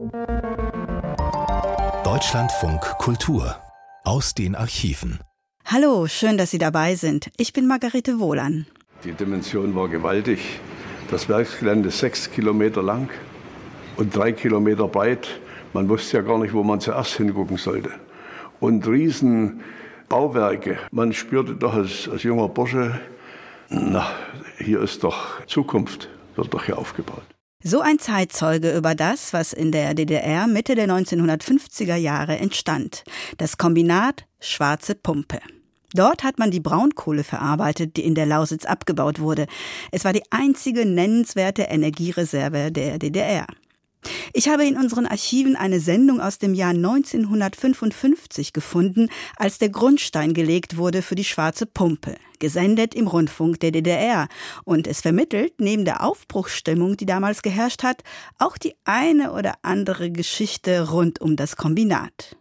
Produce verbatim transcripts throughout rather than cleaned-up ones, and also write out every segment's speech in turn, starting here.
Deutschlandfunk Kultur aus den Archiven. Hallo, schön, dass Sie dabei sind. Ich bin Margarete Wohlan. Die Dimension war gewaltig. Das Werksgelände ist sechs Kilometer lang und drei Kilometer breit. Man wusste ja gar nicht, wo man zuerst hingucken sollte. Und riesen Bauwerke. Man spürte doch als, als junger Bursche, na, hier ist doch Zukunft, wird doch hier aufgebaut. So ein Zeitzeuge über das, was in der D D R Mitte der neunzehnhundertfünfziger Jahre entstand. Das Kombinat Schwarze Pumpe. Dort hat man die Braunkohle verarbeitet, die in der Lausitz abgebaut wurde. Es war die einzige nennenswerte Energiereserve der D D R. Ich habe in unseren Archiven eine Sendung aus dem Jahr neunzehnhundertfünfundfünfzig gefunden, als der Grundstein gelegt wurde für die Schwarze Pumpe, gesendet im Rundfunk der D D R. Und es vermittelt, neben der Aufbruchsstimmung, die damals geherrscht hat, auch die eine oder andere Geschichte rund um das Kombinat.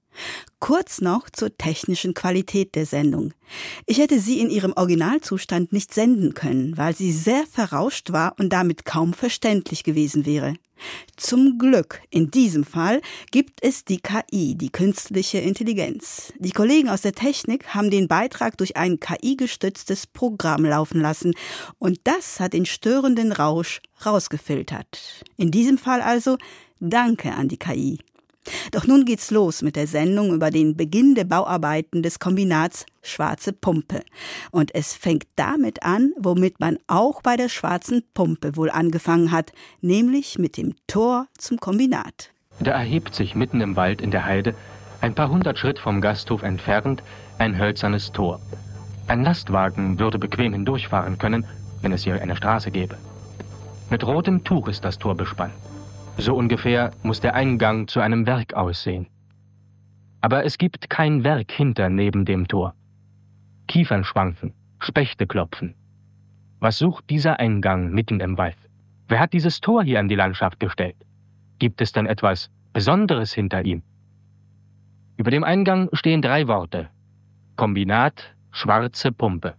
Kurz noch zur technischen Qualität der Sendung. Ich hätte sie in ihrem Originalzustand nicht senden können, weil sie sehr verrauscht war und damit kaum verständlich gewesen wäre. Zum Glück, in diesem Fall, gibt es die K I, die künstliche Intelligenz. Die Kollegen aus der Technik haben den Beitrag durch ein K I-gestütztes Programm laufen lassen und das hat den störenden Rausch rausgefiltert. In diesem Fall also Danke an die K I. Doch nun geht's los mit der Sendung über den Beginn der Bauarbeiten des Kombinats Schwarze Pumpe. Und es fängt damit an, womit man auch bei der Schwarzen Pumpe wohl angefangen hat, nämlich mit dem Tor zum Kombinat. Da erhebt sich mitten im Wald in der Heide, ein paar hundert Schritt vom Gasthof entfernt, ein hölzernes Tor. Ein Lastwagen würde bequem hindurchfahren können, wenn es hier eine Straße gäbe. Mit rotem Tuch ist das Tor bespannt. So ungefähr muss der Eingang zu einem Werk aussehen. Aber es gibt kein Werk hinter neben dem Tor. Kiefern schwanken, Spechte klopfen. Was sucht dieser Eingang mitten im Wald? Wer hat dieses Tor hier in die Landschaft gestellt? Gibt es denn etwas Besonderes hinter ihm? Über dem Eingang stehen drei Worte. Kombinat Schwarze Pumpe.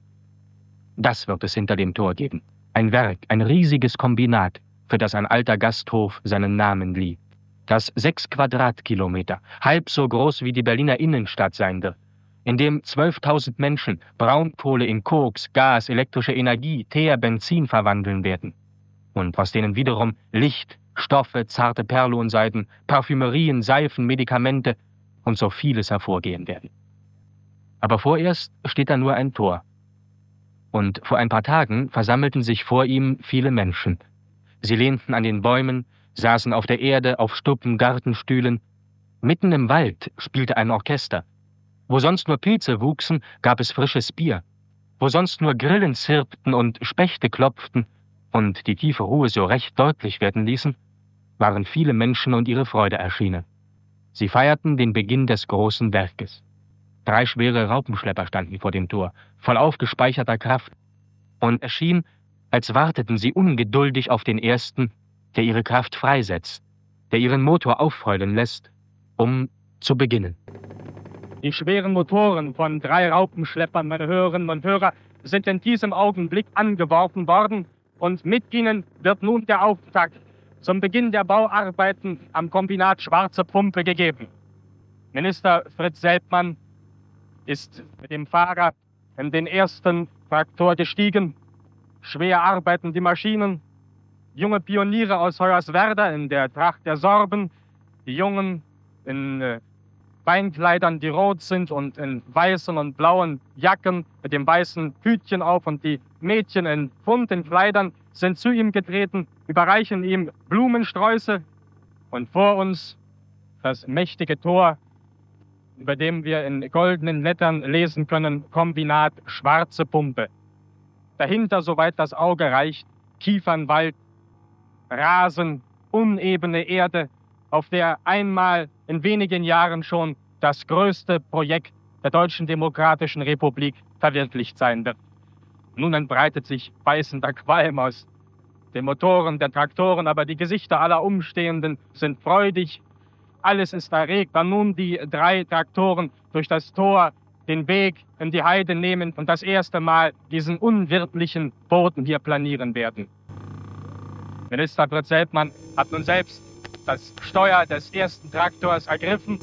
Das wird es hinter dem Tor geben. Ein Werk, ein riesiges Kombinat, für das ein alter Gasthof seinen Namen lieh. Das sechs Quadratkilometer, halb so groß wie die Berliner Innenstadt sein wird, in dem zwölftausend Menschen Braunkohle in Koks, Gas, elektrische Energie, Teer, Benzin verwandeln werden. Und aus denen wiederum Licht, Stoffe, zarte Perlonseiden, Parfümerien, Seifen, Medikamente und so vieles hervorgehen werden. Aber vorerst steht da nur ein Tor. Und vor ein paar Tagen versammelten sich vor ihm viele Menschen. Sie lehnten an den Bäumen, saßen auf der Erde, auf Stuppen, Gartenstühlen. Mitten im Wald spielte ein Orchester. Wo sonst nur Pilze wuchsen, gab es frisches Bier. Wo sonst nur Grillen zirpten und Spechte klopften und die tiefe Ruhe so recht deutlich werden ließen, waren viele Menschen und ihre Freude erschienen. Sie feierten den Beginn des großen Werkes. Drei schwere Raupenschlepper standen vor dem Tor, voll aufgespeicherter Kraft. Und es schien, als warteten sie ungeduldig auf den Ersten, der ihre Kraft freisetzt, der ihren Motor aufheulen lässt, um zu beginnen. Die schweren Motoren von drei Raupenschleppern, meine Hörerinnen und Hörer, sind in diesem Augenblick angeworfen worden und mit ihnen wird nun der Auftakt zum Beginn der Bauarbeiten am Kombinat Schwarze Pumpe gegeben. Minister Fritz Selbmann ist mit dem Fahrer in den ersten Traktor gestiegen. Schwer arbeiten die Maschinen. Junge Pioniere aus Hoyerswerda in der Tracht der Sorben. Die Jungen in äh, Beinkleidern, die rot sind und in weißen und blauen Jacken mit dem weißen Hütchen auf. Und die Mädchen in bunten Kleidern sind zu ihm getreten, überreichen ihm Blumensträuße. Und vor uns das mächtige Tor, über dem wir in goldenen Lettern lesen können, Kombinat Schwarze Pumpe. Dahinter, soweit das Auge reicht, Kiefernwald, Rasen, unebene Erde, auf der einmal in wenigen Jahren schon das größte Projekt der Deutschen Demokratischen Republik verwirklicht sein wird. Nun entbreitet sich beißender Qualm aus den Motoren der Traktoren, aber die Gesichter aller Umstehenden sind freudig. Alles ist erregt, da nun die drei Traktoren durch das Tor den Weg in die Heide nehmen und das erste Mal diesen unwirtlichen Boden hier planieren werden. Minister Fritz Selbmann hat nun selbst das Steuer des ersten Traktors ergriffen.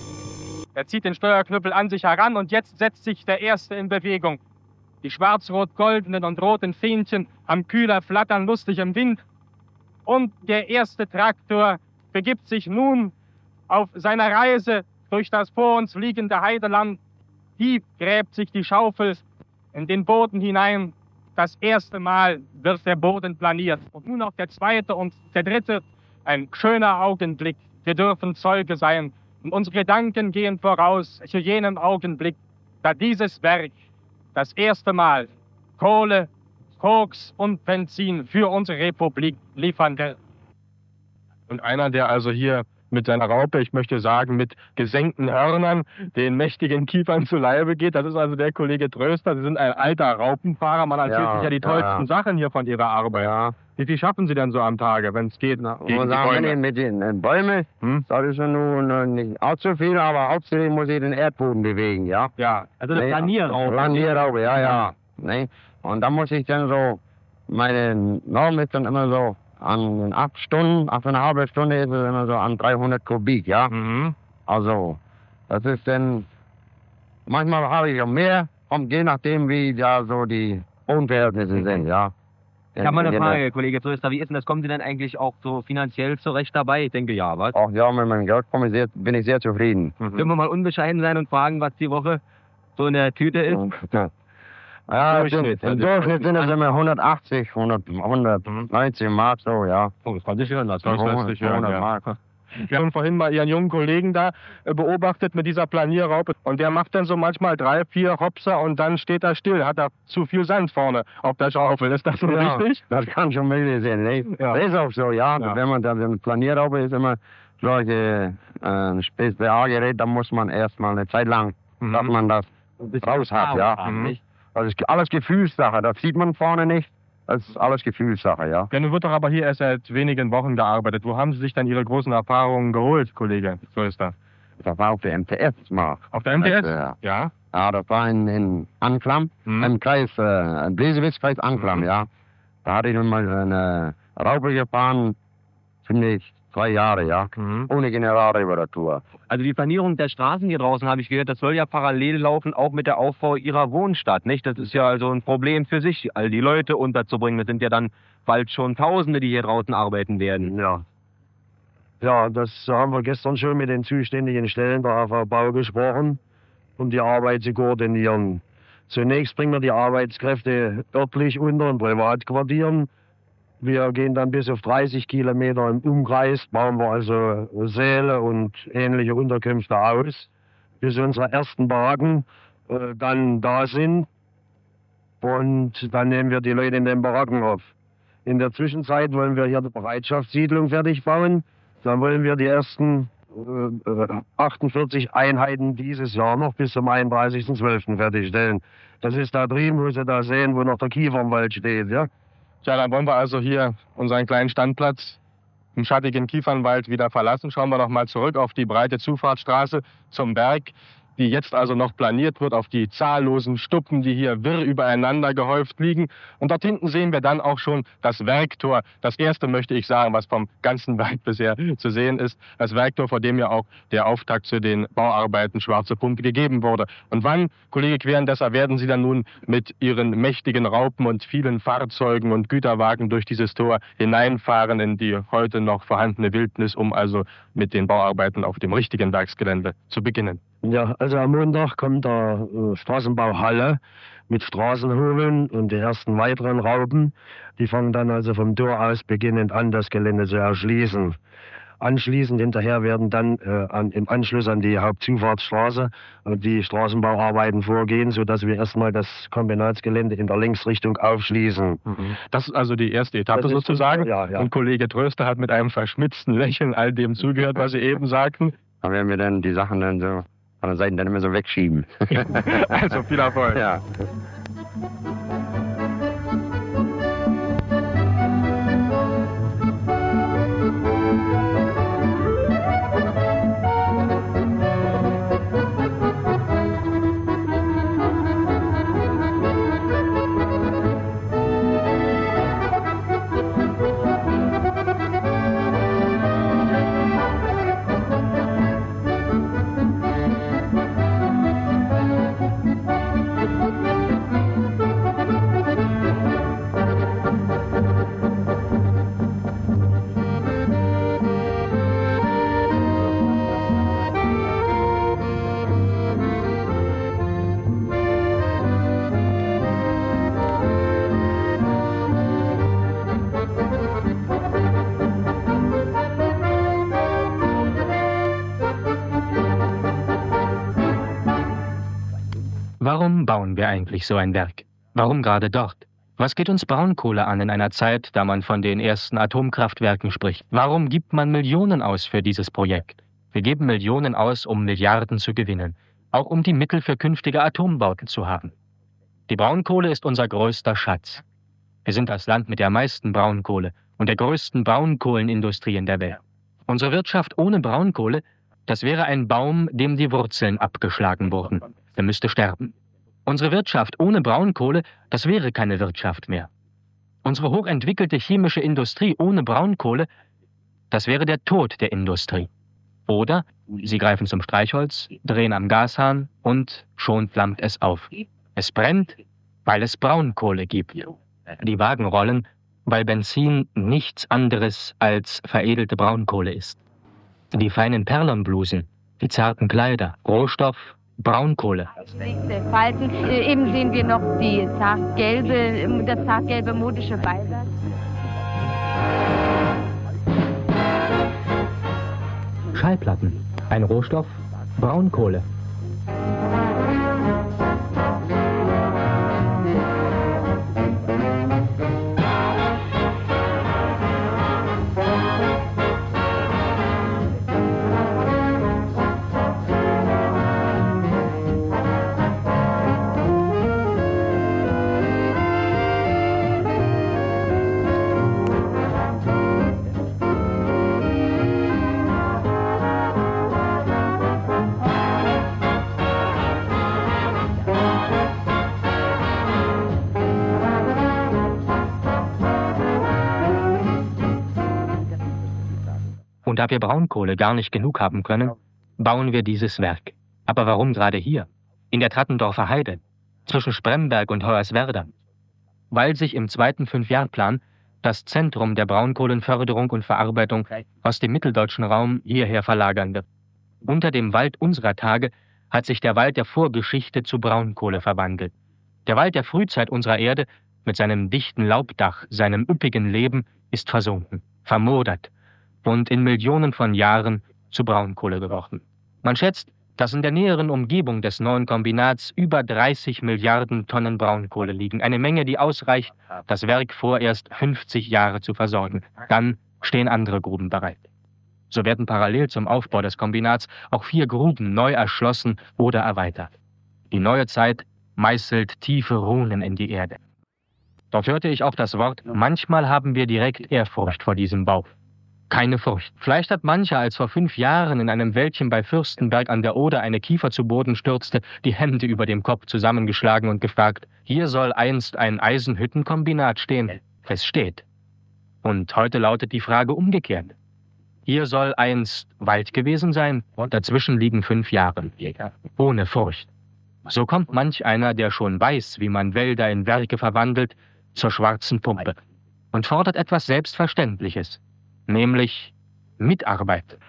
Er zieht den Steuerknüppel an sich heran und jetzt setzt sich der erste in Bewegung. Die schwarz-rot-goldenen und roten Fähnchen am Kühler flattern lustig im Wind. Und der erste Traktor begibt sich nun auf seiner Reise durch das vor uns liegende Heideland. Tief gräbt sich die Schaufel in den Boden hinein. Das erste Mal wird der Boden planiert. Und nun auch der zweite und der dritte. Ein schöner Augenblick. Wir dürfen Zeuge sein. Und unsere Gedanken gehen voraus zu jenem Augenblick, da dieses Werk das erste Mal Kohle, Koks und Benzin für unsere Republik liefern wird. Und einer, der also hier mit seiner Raupe, ich möchte sagen, mit gesenkten Hörnern, den mächtigen Kiefern zu Leibe geht. Das ist also der Kollege Tröster. Sie sind ein alter Raupenfahrer. Man erzählt ja, sich ja die tollsten ja. Sachen hier von Ihrer Arbeit. Ja. Wie viel schaffen Sie denn so am Tage, wenn es geht? Na, gegen die Bäume? Mit den äh, Bäumen, hm? das ist ja nun äh, nicht allzu viel, aber hauptsächlich muss ich den Erdboden bewegen, ja. Ja, also eine nee, Planierraupe. Planierraupe, ja, ja. Nee. Und da muss ich dann so, meine Norm ist dann immer so, an acht Stunden, achteinhalb Stunden ist es immer so an dreihundert Kubik, ja. Mhm. Also, das ist dann, manchmal habe ich auch mehr, und je nachdem, wie da so die Bodenverhältnisse sind, ja. Ich habe mal eine Frage, Kollege Tröster, wie ist denn das? Kommen Sie denn eigentlich auch so finanziell zurecht dabei? Ich denke ja, was? Ach ja, mit meinem Geld komme ich sehr, bin ich sehr zufrieden. Mhm. Können wir mal unbescheiden sein und fragen, was die Woche so in der Tüte ist? Ja. Ja, im Durchschnitt, im Durchschnitt sind es immer hundertachtzig, hundert, hundertneunzig Mark, so, ja. Oh, das kann sich hören, das kann sich hören, ja. Mark. Wir haben vorhin mal Ihren jungen Kollegen da beobachtet mit dieser Planierraupe und der macht dann so manchmal drei, vier Hopser und dann steht er still, hat er zu viel Sand vorne auf der Schaufel. Ist das so ja, richtig? Das kann schon möglich sein, ne? Ja. Das ist auch so, ja. ja. Wenn man dann eine Planierraupe ist, immer solche äh, P S A-Gerät, da muss man erstmal eine Zeit lang, mhm. dass man das raus hat, ja. Mhm. Das ist alles Gefühlssache, das sieht man vorne nicht. Das ist alles Gefühlssache, ja. Ja, nun wird doch aber hier erst seit wenigen Wochen gearbeitet. Wo haben Sie sich dann Ihre großen Erfahrungen geholt, Kollege Tröster? Das war auf der M T S mal. Auf der M T S? Das, äh, ja. Ja, das war in, in Anklam, mhm. im Kreis, äh, Bläsewitz-Kreis Anklam, mhm. ja. Da hatte ich nun mal eine Raupe gefahren, ziemlich zwei Jahre, ja, mhm. ohne Generalreparatur. Also die Planierung der Straßen hier draußen, habe ich gehört, das soll ja parallel laufen, auch mit der Aufbau Ihrer Wohnstadt, nicht? Das ist ja also ein Problem für sich, all die Leute unterzubringen. Das sind ja dann bald schon Tausende, die hier draußen arbeiten werden. Ja. Ja, das haben wir gestern schon mit den zuständigen Stellen der A V Bau gesprochen, um die Arbeit zu koordinieren. Zunächst bringen wir die Arbeitskräfte örtlich unter in Privatquartieren. Wir gehen dann bis auf dreißig Kilometer im Umkreis, bauen wir also Säle und ähnliche Unterkünfte aus, bis unsere ersten Baracken äh, dann da sind. Und dann nehmen wir die Leute in den Baracken auf. In der Zwischenzeit wollen wir hier die Bereitschaftssiedlung fertig bauen. Dann wollen wir die ersten äh, achtundvierzig Einheiten dieses Jahr noch bis zum einunddreißigsten zwölften fertigstellen. Das ist da drüben, wo Sie da sehen, wo noch der Kiefernwald steht, ja. Tja, dann wollen wir also hier unseren kleinen Standplatz im schattigen Kiefernwald wieder verlassen. Schauen wir noch mal zurück auf die breite Zufahrtsstraße zum Berg, die jetzt also noch planiert wird, auf die zahllosen Stuppen, die hier wirr übereinander gehäuft liegen. Und dort hinten sehen wir dann auch schon das Werktor. Das erste, möchte ich sagen, was vom ganzen Werk bisher zu sehen ist. Das Werktor, vor dem ja auch der Auftakt zu den Bauarbeiten Schwarze Pumpe gegeben wurde. Und wann, Kollege Querendesser, werden Sie dann nun mit Ihren mächtigen Raupen und vielen Fahrzeugen und Güterwagen durch dieses Tor hineinfahren in die heute noch vorhandene Wildnis, um also mit den Bauarbeiten auf dem richtigen Werksgelände zu beginnen? Ja, also am Montag kommt der äh, Straßenbau Halle mit Straßenhobeln und die ersten weiteren Raupen. Die fangen dann also vom Tor aus beginnend an, das Gelände zu erschließen. Anschließend hinterher werden dann äh, an, im Anschluss an die Hauptzufahrtsstraße äh, die Straßenbauarbeiten vorgehen, sodass wir erstmal das Kombinatsgelände in der Linksrichtung aufschließen. Mhm. Das ist also die erste Etappe das sozusagen. Ist, ja, ja. Und Kollege Tröster hat mit einem verschmitzten Lächeln all dem zugehört, was Sie eben sagten. Da werden wir dann die Sachen dann so an der Seite dann immer so wegschieben. Also viel Erfolg. Ja. Warum bauen wir eigentlich so ein Werk? Warum gerade dort? Was geht uns Braunkohle an in einer Zeit, da man von den ersten Atomkraftwerken spricht? Warum gibt man Millionen aus für dieses Projekt? Wir geben Millionen aus, um Milliarden zu gewinnen, auch um die Mittel für künftige Atombauten zu haben. Die Braunkohle ist unser größter Schatz. Wir sind das Land mit der meisten Braunkohle und der größten Braunkohlenindustrie in der Welt. Unsere Wirtschaft ohne Braunkohle, das wäre ein Baum, dem die Wurzeln abgeschlagen wurden. Er müsste sterben. Unsere Wirtschaft ohne Braunkohle, das wäre keine Wirtschaft mehr. Unsere hochentwickelte chemische Industrie ohne Braunkohle, das wäre der Tod der Industrie. Oder sie greifen zum Streichholz, drehen am Gashahn und schon flammt es auf. Es brennt, weil es Braunkohle gibt. Die Wagen rollen, weil Benzin nichts anderes als veredelte Braunkohle ist. Die feinen Perlenblusen, die zarten Kleider, Rohstoff, Braunkohle. Falten. Eben sehen wir noch die zartgelbe, das zartgelbe modische Beiwerk. Schallplatten, ein Rohstoff, Braunkohle. Und da wir Braunkohle gar nicht genug haben können, bauen wir dieses Werk. Aber warum gerade hier? In der Trattendorfer Heide, zwischen Spremberg und Hoyerswerda? Weil sich im zweiten Fünfjahrplan das Zentrum der Braunkohlenförderung und Verarbeitung aus dem mitteldeutschen Raum hierher verlagern wird. Unter dem Wald unserer Tage hat sich der Wald der Vorgeschichte zu Braunkohle verwandelt. Der Wald der Frühzeit unserer Erde mit seinem dichten Laubdach, seinem üppigen Leben ist versunken, vermodert und in Millionen von Jahren zu Braunkohle geworden. Man schätzt, dass in der näheren Umgebung des neuen Kombinats über dreißig Milliarden Tonnen Braunkohle liegen. Eine Menge, die ausreicht, das Werk vorerst fünfzig Jahre zu versorgen. Dann stehen andere Gruben bereit. So werden parallel zum Aufbau des Kombinats auch vier Gruben neu erschlossen oder erweitert. Die neue Zeit meißelt tiefe Runen in die Erde. Dort hörte ich auch das Wort, manchmal haben wir direkt Ehrfurcht vor diesem Bau. Keine Furcht. Vielleicht hat mancher, als vor fünf Jahren in einem Wäldchen bei Fürstenberg an der Oder eine Kiefer zu Boden stürzte, die Hände über dem Kopf zusammengeschlagen und gefragt, hier soll einst ein Eisenhüttenkombinat stehen. Es steht. Und heute lautet die Frage umgekehrt. Hier soll einst Wald gewesen sein, und dazwischen liegen fünf Jahre. Ohne Furcht. So kommt manch einer, der schon weiß, wie man Wälder in Werke verwandelt, zur schwarzen Pumpe und fordert etwas Selbstverständliches. Nämlich Mitarbeit.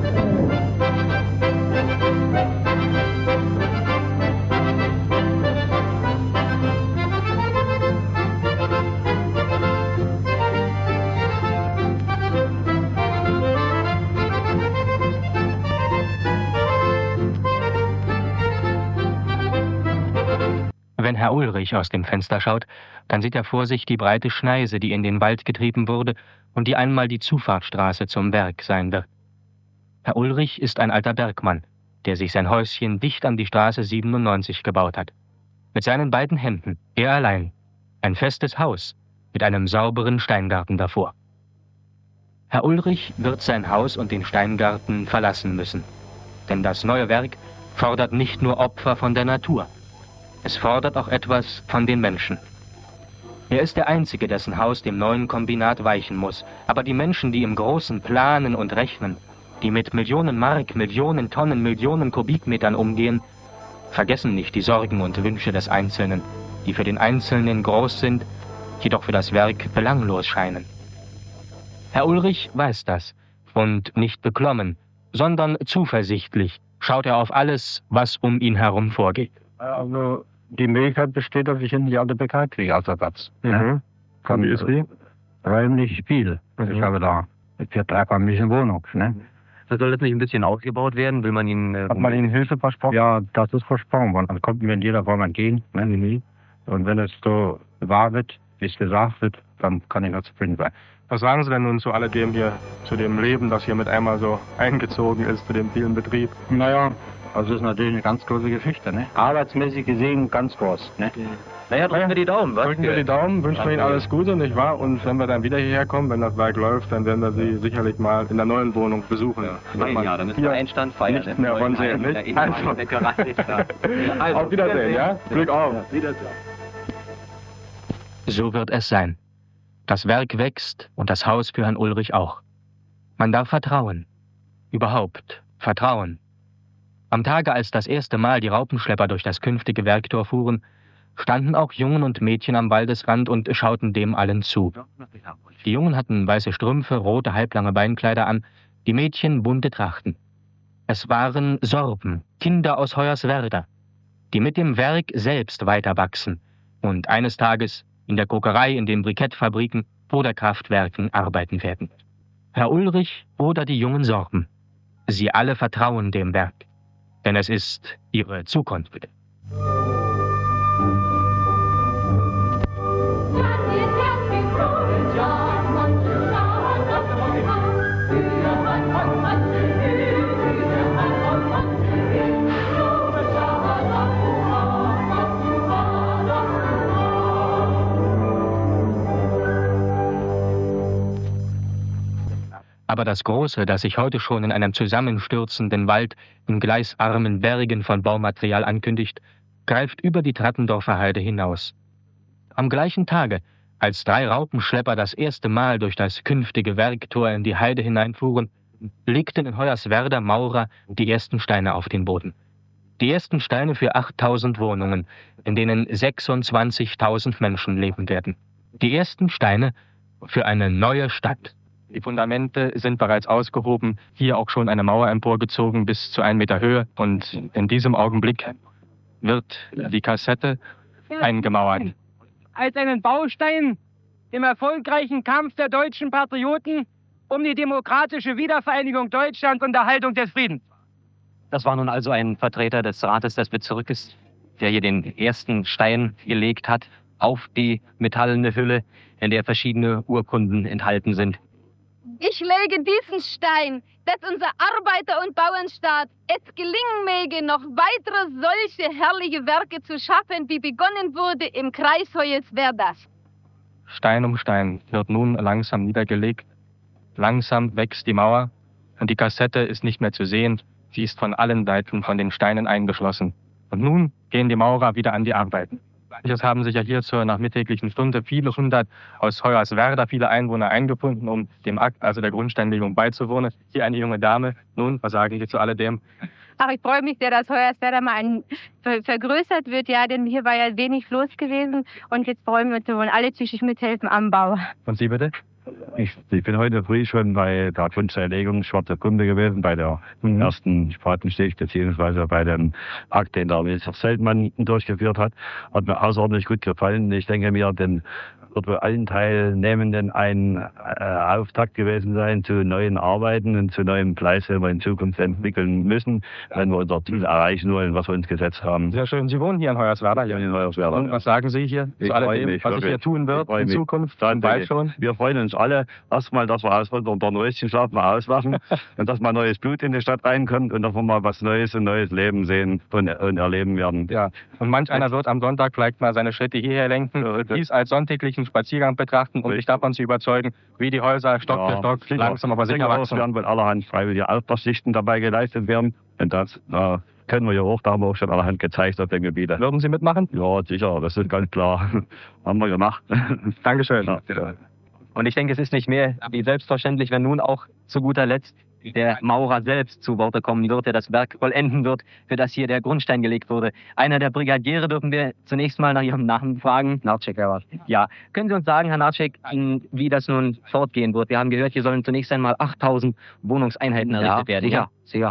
Wenn Herr Ulrich aus dem Fenster schaut, dann sieht er vor sich die breite Schneise, die in den Wald getrieben wurde und die einmal die Zufahrtsstraße zum Werk sein wird. Herr Ulrich ist ein alter Bergmann, der sich sein Häuschen dicht an die Straße siebenundneunzig gebaut hat. Mit seinen beiden Händen, er allein, ein festes Haus mit einem sauberen Steingarten davor. Herr Ulrich wird sein Haus und den Steingarten verlassen müssen, denn das neue Werk fordert nicht nur Opfer von der Natur, es fordert auch etwas von den Menschen. Er ist der Einzige, dessen Haus dem neuen Kombinat weichen muss. Aber die Menschen, die im Großen planen und rechnen, die mit Millionen Mark, Millionen Tonnen, Millionen Kubikmetern umgehen, vergessen nicht die Sorgen und Wünsche des Einzelnen, die für den Einzelnen groß sind, jedoch für das Werk belanglos scheinen. Herr Ulrich weiß das und nicht beklommen, sondern zuversichtlich schaut er auf alles, was um ihn herum vorgeht. Also die Möglichkeit besteht, dass ich in die alte Bäckerei kriege als Ersatz. Mhm. Wie ist die? Räumlich viel. Mhm. Ich habe da für drei Familien Wohnung. Ne? Soll das nicht ein bisschen ausgebaut werden? Will man Ihnen... Äh, Hat man Ihnen Hilfe versprochen? Ja, das ist versprochen worden. Dann konnten wir in jeder Form entgehen. Ne? Und wenn es so wahr wird, wie es gesagt wird, dann kann ich nur zufrieden sein. Was sagen Sie denn nun zu alledem hier, zu dem Leben, das hier mit einmal so eingezogen ist, zu dem vielen Betrieb? Naja, also das ist natürlich eine ganz große Geschichte. Ne? Arbeitsmäßig gesehen ganz groß. Ne? Naja, drücken wir die Daumen, was? Drücken wir die Daumen, wünschen wir Ihnen alles Gute, nicht wahr? Und wenn wir dann wieder hierher kommen, wenn das Werk läuft, dann werden wir Sie sicherlich mal in der neuen Wohnung besuchen. Ja, ja da müssen wir Einstand feiern. Nicht mehr von sehen, nicht? Also. Also, auf Wiedersehen, ja? Glück auf. Wiedersehen. So wird es sein. Das Werk wächst und das Haus für Herrn Ulrich auch. Man darf vertrauen. Überhaupt vertrauen. Am Tage, als das erste Mal die Raupenschlepper durch das künftige Werktor fuhren, standen auch Jungen und Mädchen am Waldesrand und schauten dem allen zu. Die Jungen hatten weiße Strümpfe, rote halblange Beinkleider an, die Mädchen bunte Trachten. Es waren Sorben, Kinder aus Hoyerswerda, die mit dem Werk selbst weiterwachsen und eines Tages in der Kokerei, in den Brikettfabriken oder Kraftwerken arbeiten werden. Herr Ulrich oder die jungen Sorben. Sie alle vertrauen dem Werk, denn es ist ihre Zukunft. Aber das Große, das sich heute schon in einem zusammenstürzenden Wald in gleisarmen Bergen von Baumaterial ankündigt, greift über die Trattendorfer Heide hinaus. Am gleichen Tage, als drei Raupenschlepper das erste Mal durch das künftige Werktor in die Heide hineinfuhren, legten in Hoyerswerda Maurer die ersten Steine auf den Boden. Die ersten Steine für achttausend Wohnungen, in denen sechsundzwanzigtausend Menschen leben werden. Die ersten Steine für eine neue Stadt. Die Fundamente sind bereits ausgehoben, hier auch schon eine Mauer emporgezogen bis zu einem Meter Höhe. Und in diesem Augenblick wird die Kassette eingemauert. Als einen Baustein im erfolgreichen Kampf der deutschen Patrioten um die demokratische Wiedervereinigung Deutschlands und Erhaltung des Friedens. Das war nun also ein Vertreter des Rates des Bezirkes, der hier den ersten Stein gelegt hat auf die metallene Hülle, in der verschiedene Urkunden enthalten sind. Ich lege diesen Stein, dass unser Arbeiter- und Bauernstaat es gelingen möge, noch weitere solche herrliche Werke zu schaffen, wie begonnen wurde im Kreis Hoyerswerda. Stein um Stein wird nun langsam niedergelegt. Langsam wächst die Mauer und die Kassette ist nicht mehr zu sehen. Sie ist von allen Seiten von den Steinen eingeschlossen. Und nun gehen die Maurer wieder an die Arbeit. Es haben sich ja hier zur nachmittäglichen Stunde viele hundert aus Hoyerswerda, viele Einwohner eingefunden, um dem Akt, also der Grundsteinlegung, beizuwohnen. Hier eine junge Dame. Nun, was sagen Sie zu alledem? Ach, ich freue mich sehr, dass Hoyerswerda mal ein, ver, vergrößert wird, ja, denn hier war ja wenig los gewesen. Und jetzt freuen wir uns, wir wollen alle psychisch mithelfen am Bau. Und Sie bitte? Ich, ich bin heute früh schon bei der Grundsteinlegung Schwarze Pumpe gewesen, bei der mhm. ersten Spatenstich, beziehungsweise bei dem Akt, den der Minister Zeltmann durchgeführt hat. Hat mir außerordentlich gut gefallen. Ich denke mir, den wird für allen Teilnehmenden ein äh, Auftakt gewesen sein zu neuen Arbeiten und zu neuem Fleiß, den wir in Zukunft entwickeln müssen, wenn wir unser Ziel erreichen wollen, was wir uns gesetzt haben. Sehr schön. Sie wohnen hier in Hoyerswerda? Ja, in Hoyerswerda. Und was sagen Sie hier ich zu alledem, mich, was sich hier tun wird in mich. Zukunft? Dann bald schon? Wir freuen uns alle erstmal, dass wir aus unserem Dornröschenschlaf mal auswachen und dass mal neues Blut in die Stadt reinkommt und dass wir mal was Neues und neues Leben sehen und, und erleben werden. Ja, und manch einer wird am Sonntag vielleicht mal seine Schritte hierher lenken, ja, dies als sonntäglichen Spaziergang betrachten, um sich davon zu überzeugen, wie die Häuser Stock ja, für Stock sicher, langsam aber sicher wachsen. Es werden wohl allerhand freiwillige Aufbausichten dabei geleistet werden und das äh, können wir ja auch, da haben wir auch schon allerhand gezeigt auf den Gebieten. Würden Sie mitmachen? Ja, sicher, das ist ganz klar. Haben wir gemacht. Dankeschön. Ja. Und ich denke, es ist nicht mehr wie selbstverständlich, wenn nun auch zu guter Letzt der Maurer selbst zu Worte kommen wird, der das Werk vollenden wird, für das hier der Grundstein gelegt wurde. Einer der Brigadiere dürfen wir zunächst mal nach Ihrem Namen fragen. Narcek, ja. Ja. Können Sie uns sagen, Herr Narcek, wie das nun fortgehen wird? Wir haben gehört, hier sollen zunächst einmal achttausend Wohnungseinheiten errichtet ja, werden. Ja, sicher.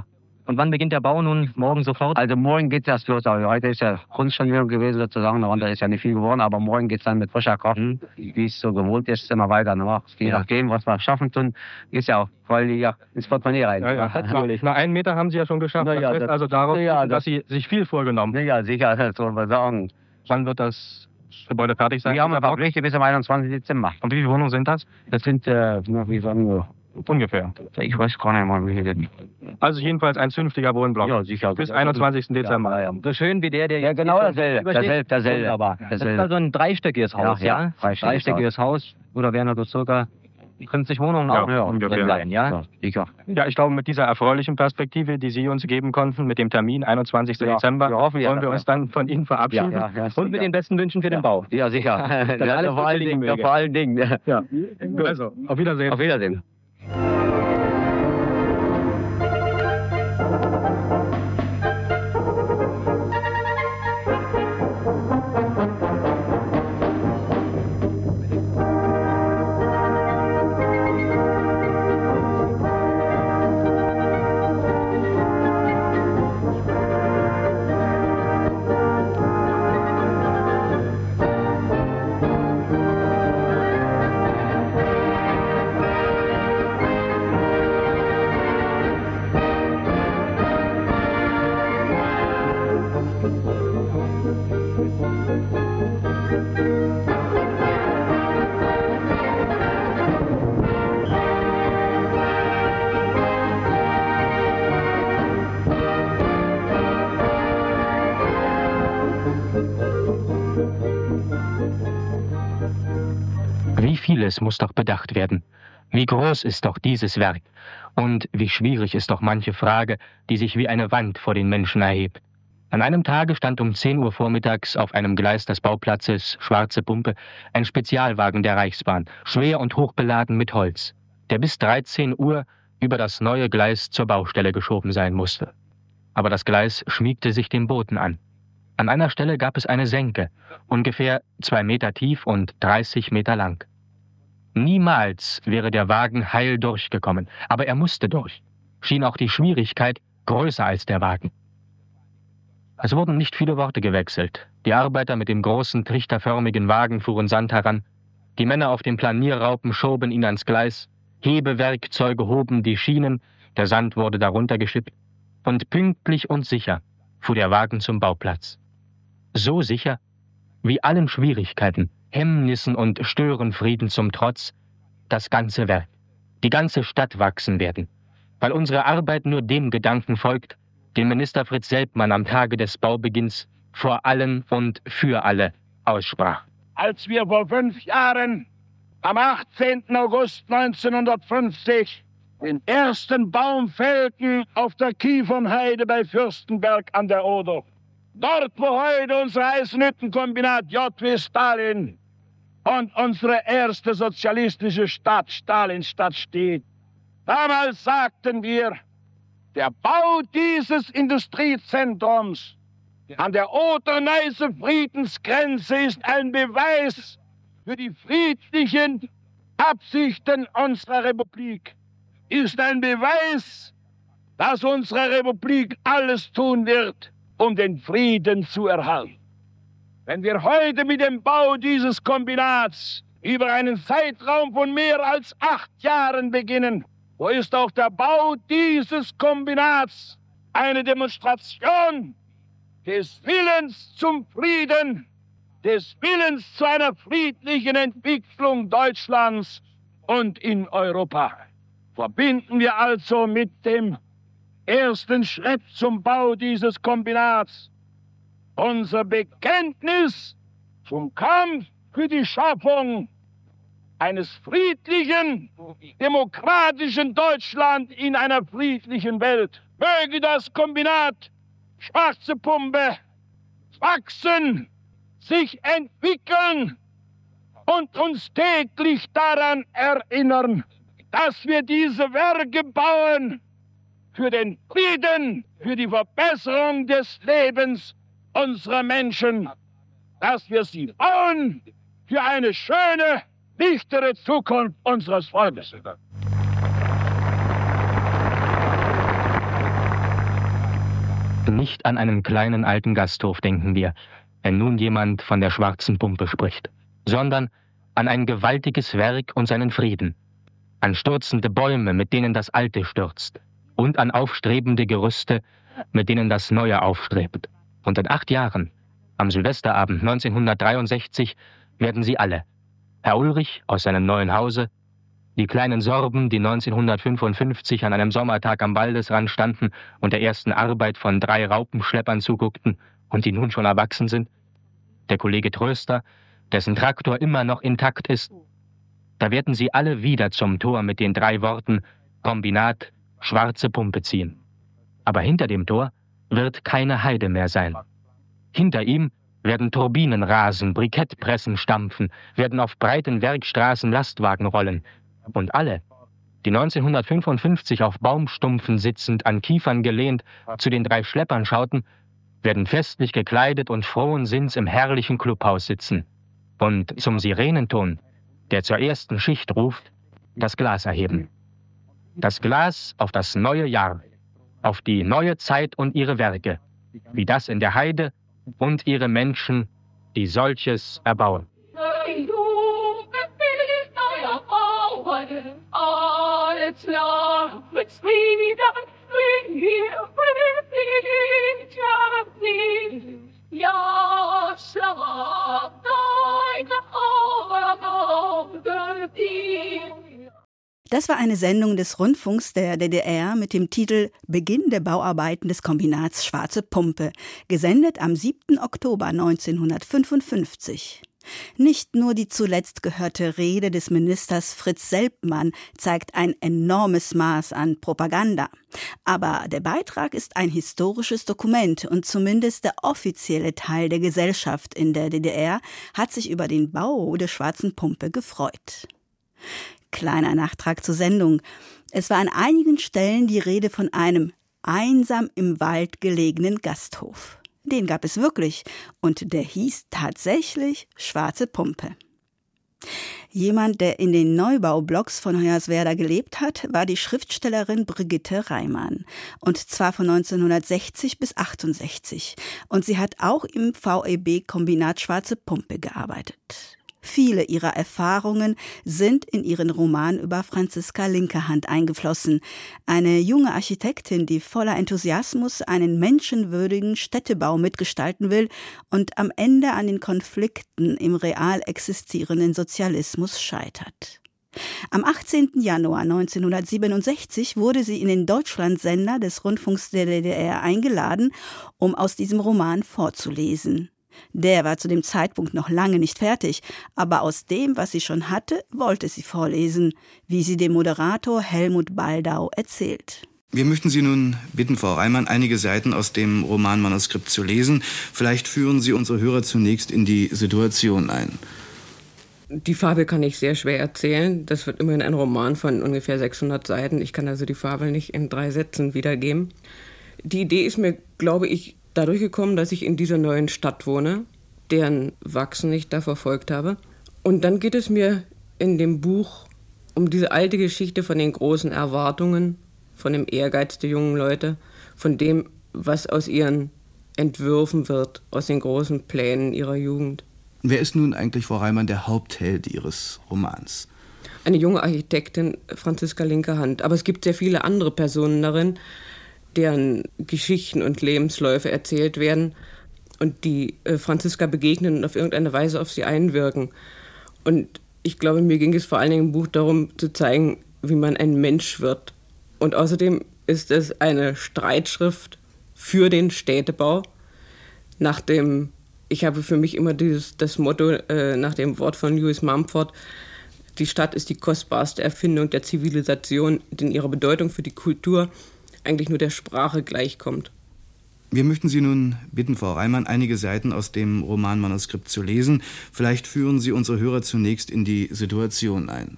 Und wann beginnt der Bau nun? Morgen sofort? Also morgen geht es erst los. Also heute ist ja Grundstandierung gewesen sozusagen, darunter ist ja nicht viel geworden, aber morgen geht es dann mit frischer Kraft, mhm. wie es so gewohnt ist, immer weiter. Ne? Je ja. nachdem, was wir schaffen tun, ist ja auch voll ja, ins Portemonnaie rein. Ja, ja, natürlich. Na, einen Meter haben Sie ja schon geschafft. Na, ja, das das, also darauf, ja, dass Sie sich viel vorgenommen haben. Ja, sicher, das soll man sagen. Wann wird das Gebäude fertig sein? Wir haben aber richtig bis am einundzwanzigsten Dezember. Und wie viele Wohnungen sind das? Das sind, äh, wie sagen wir, ungefähr. Ich weiß gar nicht mal, wie viel. Also jedenfalls ein zünftiger Wohnblock. Ja, sicher. Bis einundzwanzigsten Dezember. Ja, ja. So schön wie der, der ja, genau dasselbe. Dasselbe, dasselbe. Aber das ist also ein dreistöckiges Haus, ja? ja? Dreistöckiges, dreistöckiges Haus. Oder wären da so circa fünfzig Wohnungen ja, auch ja, ungefähr. sein, ja? Ja, sicher. Ja, ich glaube, mit dieser erfreulichen Perspektive, die Sie uns geben konnten, mit dem Termin einundzwanzigsten Ja, Dezember, wir hoffen, ja, wollen wir uns dann von Ihnen verabschieden. Ja, ja, ja, und mit den besten Wünschen für den Bau. Ja, sicher. Dann ja, alles vor, allen Dingen, ja, vor allen Dingen. Ja. Also, auf Wiedersehen. Auf Wiedersehen. Wie vieles muss doch bedacht werden. Wie groß ist doch dieses Werk und wie schwierig ist doch manche Frage, die sich wie eine Wand vor den Menschen erhebt. An einem Tage stand um zehn Uhr vormittags auf einem Gleis des Bauplatzes Schwarze Pumpe ein Spezialwagen der Reichsbahn, schwer und hochbeladen mit Holz, der bis dreizehn Uhr über das neue Gleis zur Baustelle geschoben sein musste. Aber das Gleis schmiegte sich dem Boden an. An einer Stelle gab es eine Senke, ungefähr zwei Meter tief und dreißig Meter lang. Niemals wäre der Wagen heil durchgekommen, aber er musste durch. Schien auch die Schwierigkeit größer als der Wagen. Es wurden nicht viele Worte gewechselt. Die Arbeiter mit dem großen, trichterförmigen Wagen fuhren Sand heran. Die Männer auf den Planierraupen schoben ihn ans Gleis. Hebewerkzeuge hoben die Schienen. Der Sand wurde darunter geschippt. Und pünktlich und sicher fuhr der Wagen zum Bauplatz. So sicher, wie allen Schwierigkeiten, Hemmnissen und Störenfrieden zum Trotz, das ganze Werk, die ganze Stadt wachsen werden, weil unsere Arbeit nur dem Gedanken folgt, den Minister Fritz Selbmann am Tage des Baubeginns vor allen und für alle aussprach. Als wir vor fünf Jahren, am achtzehnten August neunzehnhundertfünfzig, den ersten Baum fällten auf der Kiefernheide bei Fürstenberg an der Oder, dort, wo heute unser Eisenhüttenkombinat J W Stalin und unsere erste sozialistische Stadt, Stalinstadt, steht. Damals sagten wir, der Bau dieses Industriezentrums an der Oder-Neiße-Friedensgrenze ist ein Beweis für die friedlichen Absichten unserer Republik. Ist ein Beweis, dass unsere Republik alles tun wird, um den Frieden zu erhalten. Wenn wir heute mit dem Bau dieses Kombinats über einen Zeitraum von mehr als acht Jahren beginnen, so ist auch der Bau dieses Kombinats eine Demonstration des Willens zum Frieden, des Willens zu einer friedlichen Entwicklung Deutschlands und in Europa. Verbinden wir also mit dem ersten Schritt zum Bau dieses Kombinats unser Bekenntnis zum Kampf für die Schaffung eines friedlichen, demokratischen Deutschland in einer friedlichen Welt. Möge das Kombinat Schwarze Pumpe wachsen, sich entwickeln und uns täglich daran erinnern, dass wir diese Werke bauen für den Frieden, für die Verbesserung des Lebens unserer Menschen, dass wir sie bauen für eine schöne, lichtere Zukunft unseres Volkes. Nicht an einen kleinen alten Gasthof denken wir, wenn nun jemand von der Schwarzen Pumpe spricht, sondern an ein gewaltiges Werk und seinen Frieden, an stürzende Bäume, mit denen das Alte stürzt, und an aufstrebende Gerüste, mit denen das Neue aufstrebt. Und in acht Jahren, am Silvesterabend neunzehnhundertdreiundsechzig, werden sie alle, Herr Ulrich aus seinem neuen Hause, die kleinen Sorben, die neunzehnhundertfünfundfünfzig an einem Sommertag am Waldesrand standen und der ersten Arbeit von drei Raupenschleppern zuguckten und die nun schon erwachsen sind, der Kollege Tröster, dessen Traktor immer noch intakt ist, da werden sie alle wieder zum Tor mit den drei Worten Kombinat Schwarze Pumpe ziehen. Aber hinter dem Tor wird keine Heide mehr sein. Hinter ihm werden Turbinen rasen, Brikettpressen stampfen, werden auf breiten Werkstraßen Lastwagen rollen. Und alle, die neunzehnhundertfünfundfünfzig auf Baumstumpfen sitzend, an Kiefern gelehnt, zu den drei Schleppern schauten, werden festlich gekleidet und frohen Sinns im herrlichen Clubhaus sitzen und zum Sirenenton, der zur ersten Schicht ruft, das Glas erheben. Das Glas auf das neue Jahr, auf die neue Zeit und ihre Werke, wie das in der Heide und ihre Menschen, die solches erbauen. Alles Jahr mit Frieden, Frieden, ja, schlaf deine Augen. Das war eine Sendung des Rundfunks der D D R mit dem Titel Beginn der Bauarbeiten des Kombinats Schwarze Pumpe, gesendet am siebten Oktober neunzehnhundertfünfundfünfzig. Nicht nur die zuletzt gehörte Rede des Ministers Fritz Selbmann zeigt ein enormes Maß an Propaganda. Aber der Beitrag ist ein historisches Dokument und zumindest der offizielle Teil der Gesellschaft in der D D R hat sich über den Bau der Schwarzen Pumpe gefreut. Kleiner Nachtrag zur Sendung. Es war an einigen Stellen die Rede von einem einsam im Wald gelegenen Gasthof. Den gab es wirklich und der hieß tatsächlich Schwarze Pumpe. Jemand, der in den Neubaublocks von Hoyerswerda gelebt hat, war die Schriftstellerin Brigitte Reimann. Und zwar von neunzehnhundertsechzig bis achtundsechzig. Und sie hat auch im V E B-Kombinat Schwarze Pumpe gearbeitet. Viele ihrer Erfahrungen sind in ihren Roman über Franziska Linkerhand eingeflossen. Eine junge Architektin, die voller Enthusiasmus einen menschenwürdigen Städtebau mitgestalten will und am Ende an den Konflikten im real existierenden Sozialismus scheitert. Am achtzehnten Januar neunzehnhundertsiebenundsechzig wurde sie in den Deutschlandsender des Rundfunks der D D R eingeladen, um aus diesem Roman vorzulesen. Der war zu dem Zeitpunkt noch lange nicht fertig, aber aus dem, was sie schon hatte, wollte sie vorlesen, wie sie dem Moderator Helmut Baldau erzählt. Wir möchten Sie nun bitten, Frau Reimann, einige Seiten aus dem Romanmanuskript zu lesen. Vielleicht führen Sie unsere Hörer zunächst in die Situation ein. Die Fabel kann ich sehr schwer erzählen. Das wird immerhin ein Roman von ungefähr sechshundert Seiten. Ich kann also die Fabel nicht in drei Sätzen wiedergeben. Die Idee ist mir, glaube ich, dadurch gekommen, dass ich in dieser neuen Stadt wohne, deren Wachsen ich da verfolgt habe. Und dann geht es mir in dem Buch um diese alte Geschichte von den großen Erwartungen, von dem Ehrgeiz der jungen Leute, von dem, was aus ihren Entwürfen wird, aus den großen Plänen ihrer Jugend. Wer ist nun eigentlich, Frau Reimann, der Hauptheld Ihres Romans? Eine junge Architektin, Franziska Linkerhand. Aber es gibt sehr viele andere Personen darin, deren Geschichten und Lebensläufe erzählt werden und die äh, Franziska begegnen und auf irgendeine Weise auf sie einwirken. Und ich glaube, mir ging es vor allen Dingen im Buch darum, zu zeigen, wie man ein Mensch wird. Und außerdem ist es eine Streitschrift für den Städtebau. Nach dem, ich habe für mich immer dieses, das Motto äh, nach dem Wort von Lewis Mumford, die Stadt ist die kostbarste Erfindung der Zivilisation, die in ihrer Bedeutung für die Kultur eigentlich nur der Sprache gleichkommt. Wir möchten Sie nun bitten, Frau Reimann, einige Seiten aus dem Romanmanuskript zu lesen. Vielleicht führen Sie unsere Hörer zunächst in die Situation ein.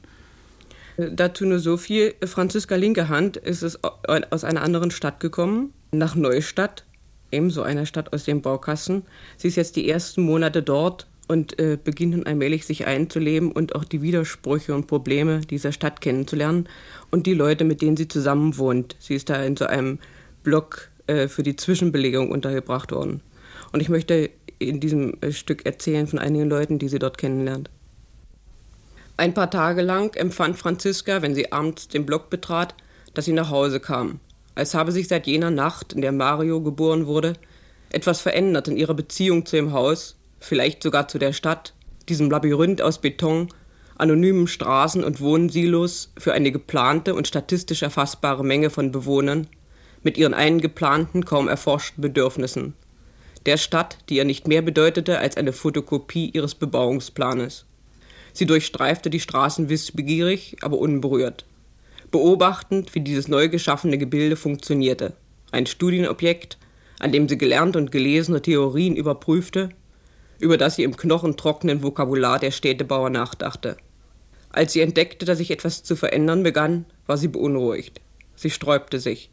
Dazu nur so viel. Franziska Linkerhand ist es aus einer anderen Stadt gekommen, nach Neustadt, ebenso einer Stadt aus dem Baukasten. Sie ist jetzt die ersten Monate dort und äh, beginnt nun allmählich sich einzuleben und auch die Widersprüche und Probleme dieser Stadt kennenzulernen und die Leute, mit denen sie zusammen wohnt. Sie ist da in so einem Block äh, für die Zwischenbelegung untergebracht worden. Und ich möchte in diesem äh, Stück erzählen von einigen Leuten, die sie dort kennenlernt. Ein paar Tage lang empfand Franziska, wenn sie abends den Block betrat, dass sie nach Hause kam, als habe sich seit jener Nacht, in der Mario geboren wurde, etwas verändert in ihrer Beziehung zu dem Haus, vielleicht sogar zu der Stadt, diesem Labyrinth aus Beton, anonymen Straßen und Wohnsilos für eine geplante und statistisch erfassbare Menge von Bewohnern mit ihren eingeplanten, kaum erforschten Bedürfnissen. Der Stadt, die ihr nicht mehr bedeutete als eine Fotokopie ihres Bebauungsplanes. Sie durchstreifte die Straßen wissbegierig, aber unberührt, beobachtend, wie dieses neu geschaffene Gebilde funktionierte. Ein Studienobjekt, an dem sie gelernt und gelesene Theorien überprüfte, über das sie im knochentrockenen Vokabular der Städtebauer nachdachte. Als sie entdeckte, dass sich etwas zu verändern begann, war sie beunruhigt. Sie sträubte sich.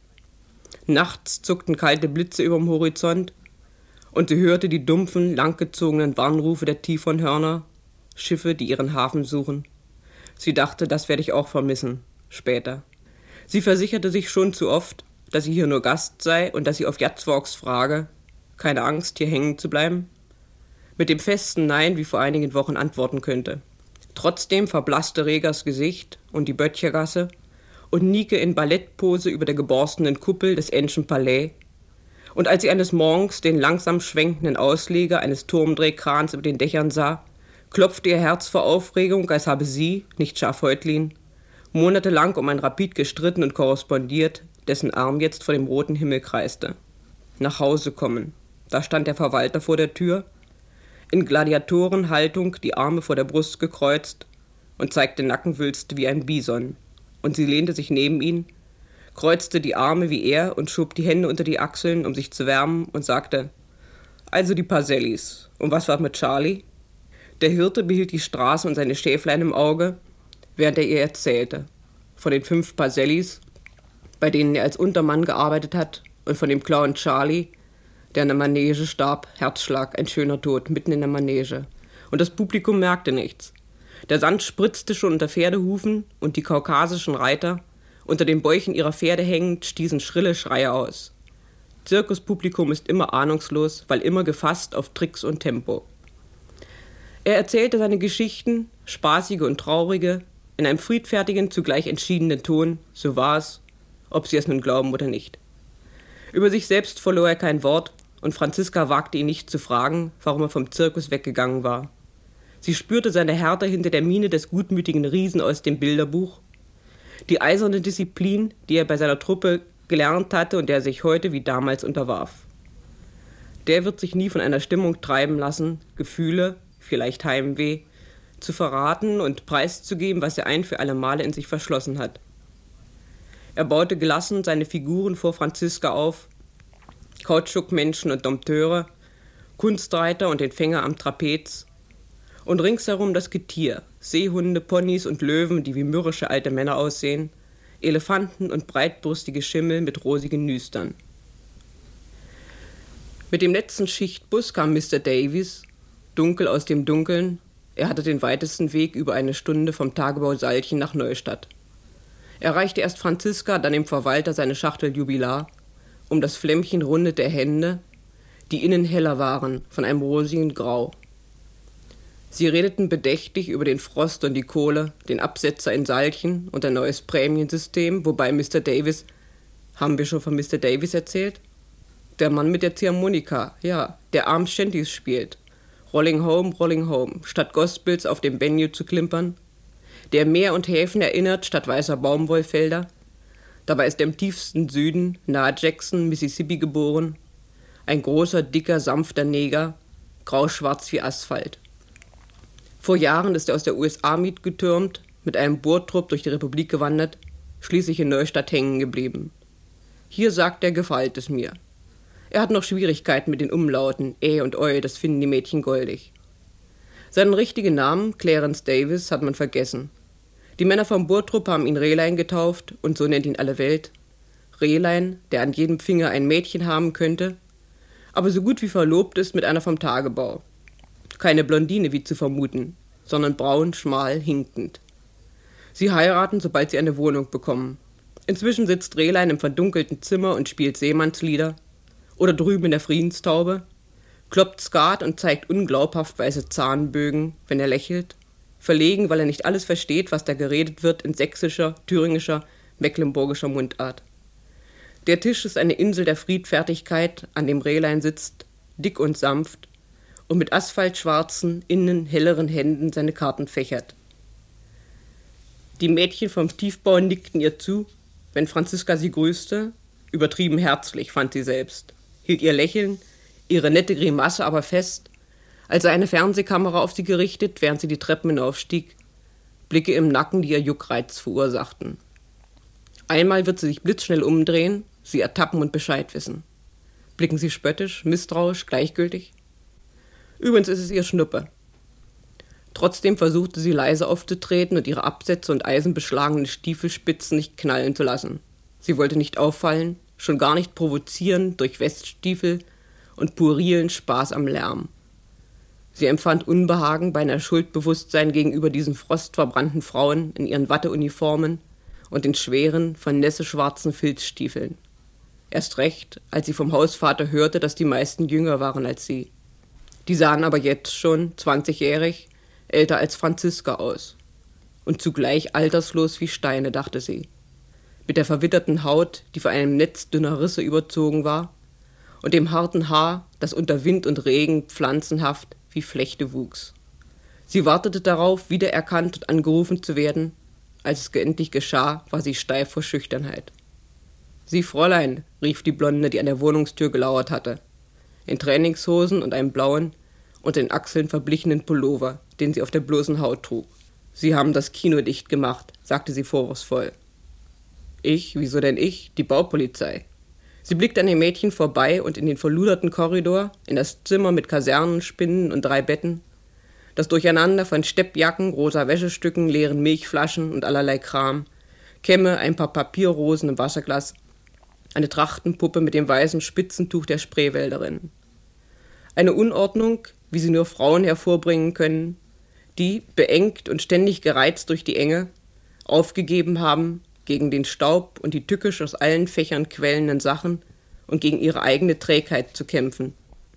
Nachts zuckten kalte Blitze über dem Horizont und sie hörte die dumpfen, langgezogenen Warnrufe der Typhonhörner, Schiffe, die ihren Hafen suchen. Sie dachte, das werde ich auch vermissen, später. Sie versicherte sich schon zu oft, dass sie hier nur Gast sei und dass sie auf Jatzwalks Frage, keine Angst, hier hängen zu bleiben, mit dem festen Nein wie vor einigen Wochen antworten könnte. Trotzdem verblasste Regers Gesicht und die Böttchergasse und Nike in Ballettpose über der geborstenen Kuppel des Enschen Palais. Und als sie eines Morgens den langsam schwenkenden Ausleger eines Turmdrehkrans über den Dächern sah, klopfte ihr Herz vor Aufregung, als habe sie, nicht Schafhäutlin, monatelang um ein Rapid gestritten und korrespondiert, dessen Arm jetzt vor dem roten Himmel kreiste. Nach Hause kommen. Da stand der Verwalter vor der Tür, in Gladiatorenhaltung, die Arme vor der Brust gekreuzt und zeigte Nackenwülste wie ein Bison. Und sie lehnte sich neben ihn, kreuzte die Arme wie er und schob die Hände unter die Achseln, um sich zu wärmen, und sagte, also die Pasellis. Und was war mit Charlie? Der Hirte behielt die Straße und seine Schäflein im Auge, während er ihr erzählte. Von den fünf Pasellis, bei denen er als Untermann gearbeitet hat, und von dem Clown Charlie, der in der Manege starb, Herzschlag, ein schöner Tod, mitten in der Manege. Und das Publikum merkte nichts. Der Sand spritzte schon unter Pferdehufen und die kaukasischen Reiter, unter den Bäuchen ihrer Pferde hängend, stießen schrille Schreie aus. Zirkuspublikum ist immer ahnungslos, weil immer gefasst auf Tricks und Tempo. Er erzählte seine Geschichten, spaßige und traurige, in einem friedfertigen, zugleich entschiedenen Ton, so war es, ob sie es nun glauben oder nicht. Über sich selbst verlor er kein Wort, und Franziska wagte ihn nicht zu fragen, warum er vom Zirkus weggegangen war. Sie spürte seine Härte hinter der Miene des gutmütigen Riesen aus dem Bilderbuch, die eiserne Disziplin, die er bei seiner Truppe gelernt hatte und der er sich heute wie damals unterwarf. Der wird sich nie von einer Stimmung treiben lassen, Gefühle, vielleicht Heimweh, zu verraten und preiszugeben, was er ein für alle Male in sich verschlossen hat. Er baute gelassen seine Figuren vor Franziska auf, Kautschukmenschen und Dompteure, Kunstreiter und den Fänger am Trapez, und ringsherum das Getier, Seehunde, Ponys und Löwen, die wie mürrische alte Männer aussehen, Elefanten und breitbrüstige Schimmel mit rosigen Nüstern. Mit dem letzten Schichtbus kam Mister Davies, dunkel aus dem Dunkeln. Er hatte den weitesten Weg über eine Stunde vom Tagebau Salchen nach Neustadt. Er reichte erst Franziska, dann dem Verwalter seine Schachtel Jubilar. Um das Flämmchen rundete er Hände, die innen heller waren, von einem rosigen Grau. Sie redeten bedächtig über den Frost und die Kohle, den Absetzer in Salchen und ein neues Prämiensystem, wobei Mister Davies, haben wir schon von Mister Davies erzählt? Der Mann mit der Ziehharmonika, ja, der Arms Shanties spielt. Rolling Home, Rolling Home, statt Gospels auf dem Venue zu klimpern. Der Meer und Häfen erinnert, statt weißer Baumwollfelder. Dabei ist er im tiefsten Süden, nahe Jackson, Mississippi geboren. Ein großer, dicker, sanfter Neger, grauschwarz wie Asphalt. Vor Jahren ist er aus der U S A mitgetürmt, mit einem Bohrtrupp durch die Republik gewandert, schließlich in Neustadt hängen geblieben. Hier, sagt er, gefällt es mir. Er hat noch Schwierigkeiten mit den Umlauten, Ä und Oi, das finden die Mädchen goldig. Seinen richtigen Namen, Clarence Davis, hat man vergessen. Die Männer vom Bohrtrupp haben ihn Rehlein getauft, und so nennt ihn alle Welt. Rehlein, der an jedem Finger ein Mädchen haben könnte, aber so gut wie verlobt ist mit einer vom Tagebau. Keine Blondine, wie zu vermuten, sondern braun, schmal, hinkend. Sie heiraten, sobald sie eine Wohnung bekommen. Inzwischen sitzt Rehlein im verdunkelten Zimmer und spielt Seemannslieder, Oder drüben in der Friedenstaube kloppt Skat und zeigt unglaubhaft weiße Zahnbögen, wenn er lächelt, verlegen, weil er nicht alles versteht, was da geredet wird in sächsischer, thüringischer, mecklenburgischer Mundart. Der Tisch ist eine Insel der Friedfertigkeit, an dem Rehlein sitzt, dick und sanft, und mit asphaltschwarzen, innen helleren Händen seine Karten fächert. Die Mädchen vom Tiefbau nickten ihr zu, wenn Franziska sie grüßte, übertrieben herzlich, fand sie selbst, hielt ihr Lächeln, ihre nette Grimasse aber fest, als sei eine Fernsehkamera auf sie gerichtet, während sie die Treppen hinaufstieg, Blicke im Nacken, die ihr Juckreiz verursachten. Einmal wird sie sich blitzschnell umdrehen, sie ertappen und Bescheid wissen. Blicken sie spöttisch, misstrauisch, gleichgültig? Übrigens ist es ihr Schnuppe. Trotzdem versuchte sie leise aufzutreten und ihre Absätze und eisenbeschlagenen Stiefelspitzen nicht knallen zu lassen. Sie wollte nicht auffallen, schon gar nicht provozieren durch Weststiefel und puerilen Spaß am Lärm. Sie empfand Unbehagen, beinahe Schuldbewusstsein gegenüber diesen frostverbrannten Frauen in ihren Watteuniformen und den schweren, von Nässe schwarzen Filzstiefeln. Erst recht, als sie vom Hausvater hörte, dass die meisten jünger waren als sie. Die sahen aber jetzt schon, zwanzigjährig, älter als Franziska aus. Und zugleich alterslos wie Steine, dachte sie. Mit der verwitterten Haut, die von einem Netz dünner Risse überzogen war, und dem harten Haar, das unter Wind und Regen pflanzenhaft wie Flechte wuchs. Sie wartete darauf, wiedererkannt und angerufen zu werden. Als es endlich geschah, war sie steif vor Schüchternheit. »Sie, Fräulein«, rief die Blonde, die an der Wohnungstür gelauert hatte, in Trainingshosen und einem blauen, unter den Achseln verblichenen Pullover, den sie auf der bloßen Haut trug. »Sie haben das Kino dicht gemacht«, sagte sie vorwurfsvoll. »Ich? Wieso denn ich? Die Baupolizei.« Sie blickte an dem Mädchen vorbei und in den verluderten Korridor, in das Zimmer mit Kasernenspinnen und drei Betten, das Durcheinander von Steppjacken, rosa Wäschestücken, leeren Milchflaschen und allerlei Kram, Kämme, ein paar Papierrosen im Wasserglas, eine Trachtenpuppe mit dem weißen Spitzentuch der Spreewälderin. Eine Unordnung, wie sie nur Frauen hervorbringen können, die, beengt und ständig gereizt durch die Enge, aufgegeben haben, gegen den Staub und die tückisch aus allen Fächern quellenden Sachen und gegen ihre eigene Trägheit zu kämpfen.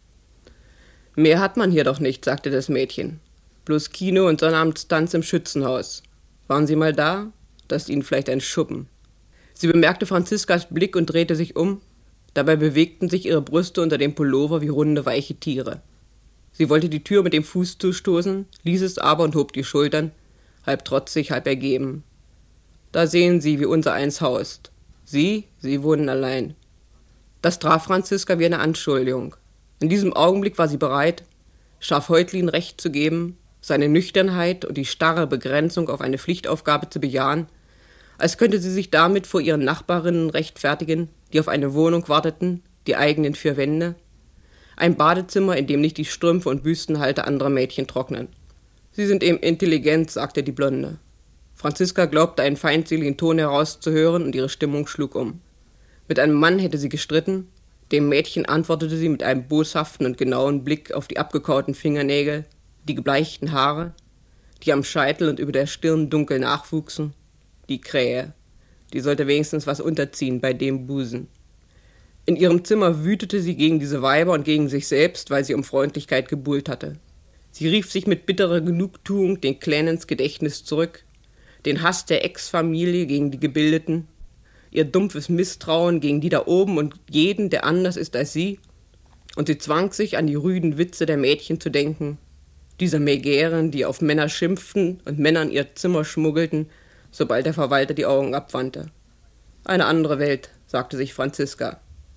»Mehr hat man hier doch nicht«, sagte das Mädchen. »Bloß Kino und Sonnabendstanz im Schützenhaus. Waren Sie mal da? Das ist Ihnen vielleicht ein Schuppen.« Sie bemerkte Franziskas Blick und drehte sich um. Dabei bewegten sich ihre Brüste unter dem Pullover wie runde, weiche Tiere. Sie wollte die Tür mit dem Fuß zustoßen, ließ es aber und hob die Schultern, halb trotzig, halb ergeben. »Da sehen Sie, wie unser eins haust. Sie, Sie wohnen allein.« Das traf Franziska wie eine Anschuldigung. In diesem Augenblick war sie bereit, Schafhäutlin recht zu geben, seine Nüchternheit und die starre Begrenzung auf eine Pflichtaufgabe zu bejahen, als könnte sie sich damit vor ihren Nachbarinnen rechtfertigen, die auf eine Wohnung warteten, die eigenen vier Wände, ein Badezimmer, in dem nicht die Strümpfe und Büstenhalter anderer Mädchen trocknen. »Sie sind eben intelligent«, sagte die Blonde. Franziska glaubte, einen feindseligen Ton herauszuhören, und ihre Stimmung schlug um. Mit einem Mann hätte sie gestritten, dem Mädchen antwortete sie mit einem boshaften und genauen Blick auf die abgekauten Fingernägel, die gebleichten Haare, die am Scheitel und über der Stirn dunkel nachwuchsen. Die Krähe, die sollte wenigstens was unterziehen bei dem Busen. In ihrem Zimmer wütete sie gegen diese Weiber und gegen sich selbst, weil sie um Freundlichkeit gebuhlt hatte. Sie rief sich mit bitterer Genugtuung den Clan ins Gedächtnis zurück, den Hass der Ex-Familie gegen die Gebildeten, ihr dumpfes Misstrauen gegen die da oben und jeden, der anders ist als sie, und sie zwang sich, an die rüden Witze der Mädchen zu denken, dieser Megären, die auf Männer schimpften und Männern ihr Zimmer schmuggelten, sobald der Verwalter die Augen abwandte. Eine andere Welt, sagte sich Franziska.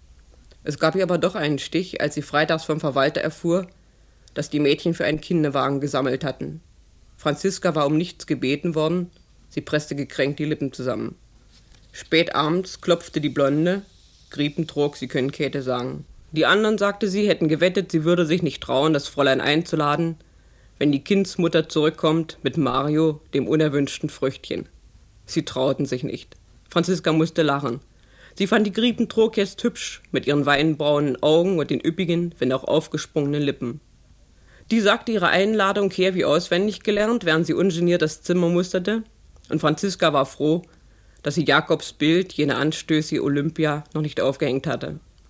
Es gab ihr aber doch einen Stich, als sie freitags vom Verwalter erfuhr, dass die Mädchen für einen Kinderwagen gesammelt hatten. Franziska war um nichts gebeten worden, sie presste gekränkt die Lippen zusammen. Spät abends klopfte die Blonde, Griepentrog, sie können Käthe sagen. Die anderen, sagte sie, hätten gewettet, sie würde sich nicht trauen, das Fräulein einzuladen, wenn die Kindsmutter zurückkommt mit Mario, dem unerwünschten Früchtchen. Sie trauten sich nicht. Franziska musste lachen. Sie fand die Griepentrog jetzt hübsch, mit ihren weinbraunen Augen und den üppigen, wenn auch aufgesprungenen Lippen. Die sagte ihre Einladung her wie auswendig gelernt, während sie ungeniert das Zimmer musterte, und Franziska war froh, dass sie Jakobs Bild, jene anstößige Olympia, noch nicht aufgehängt hatte.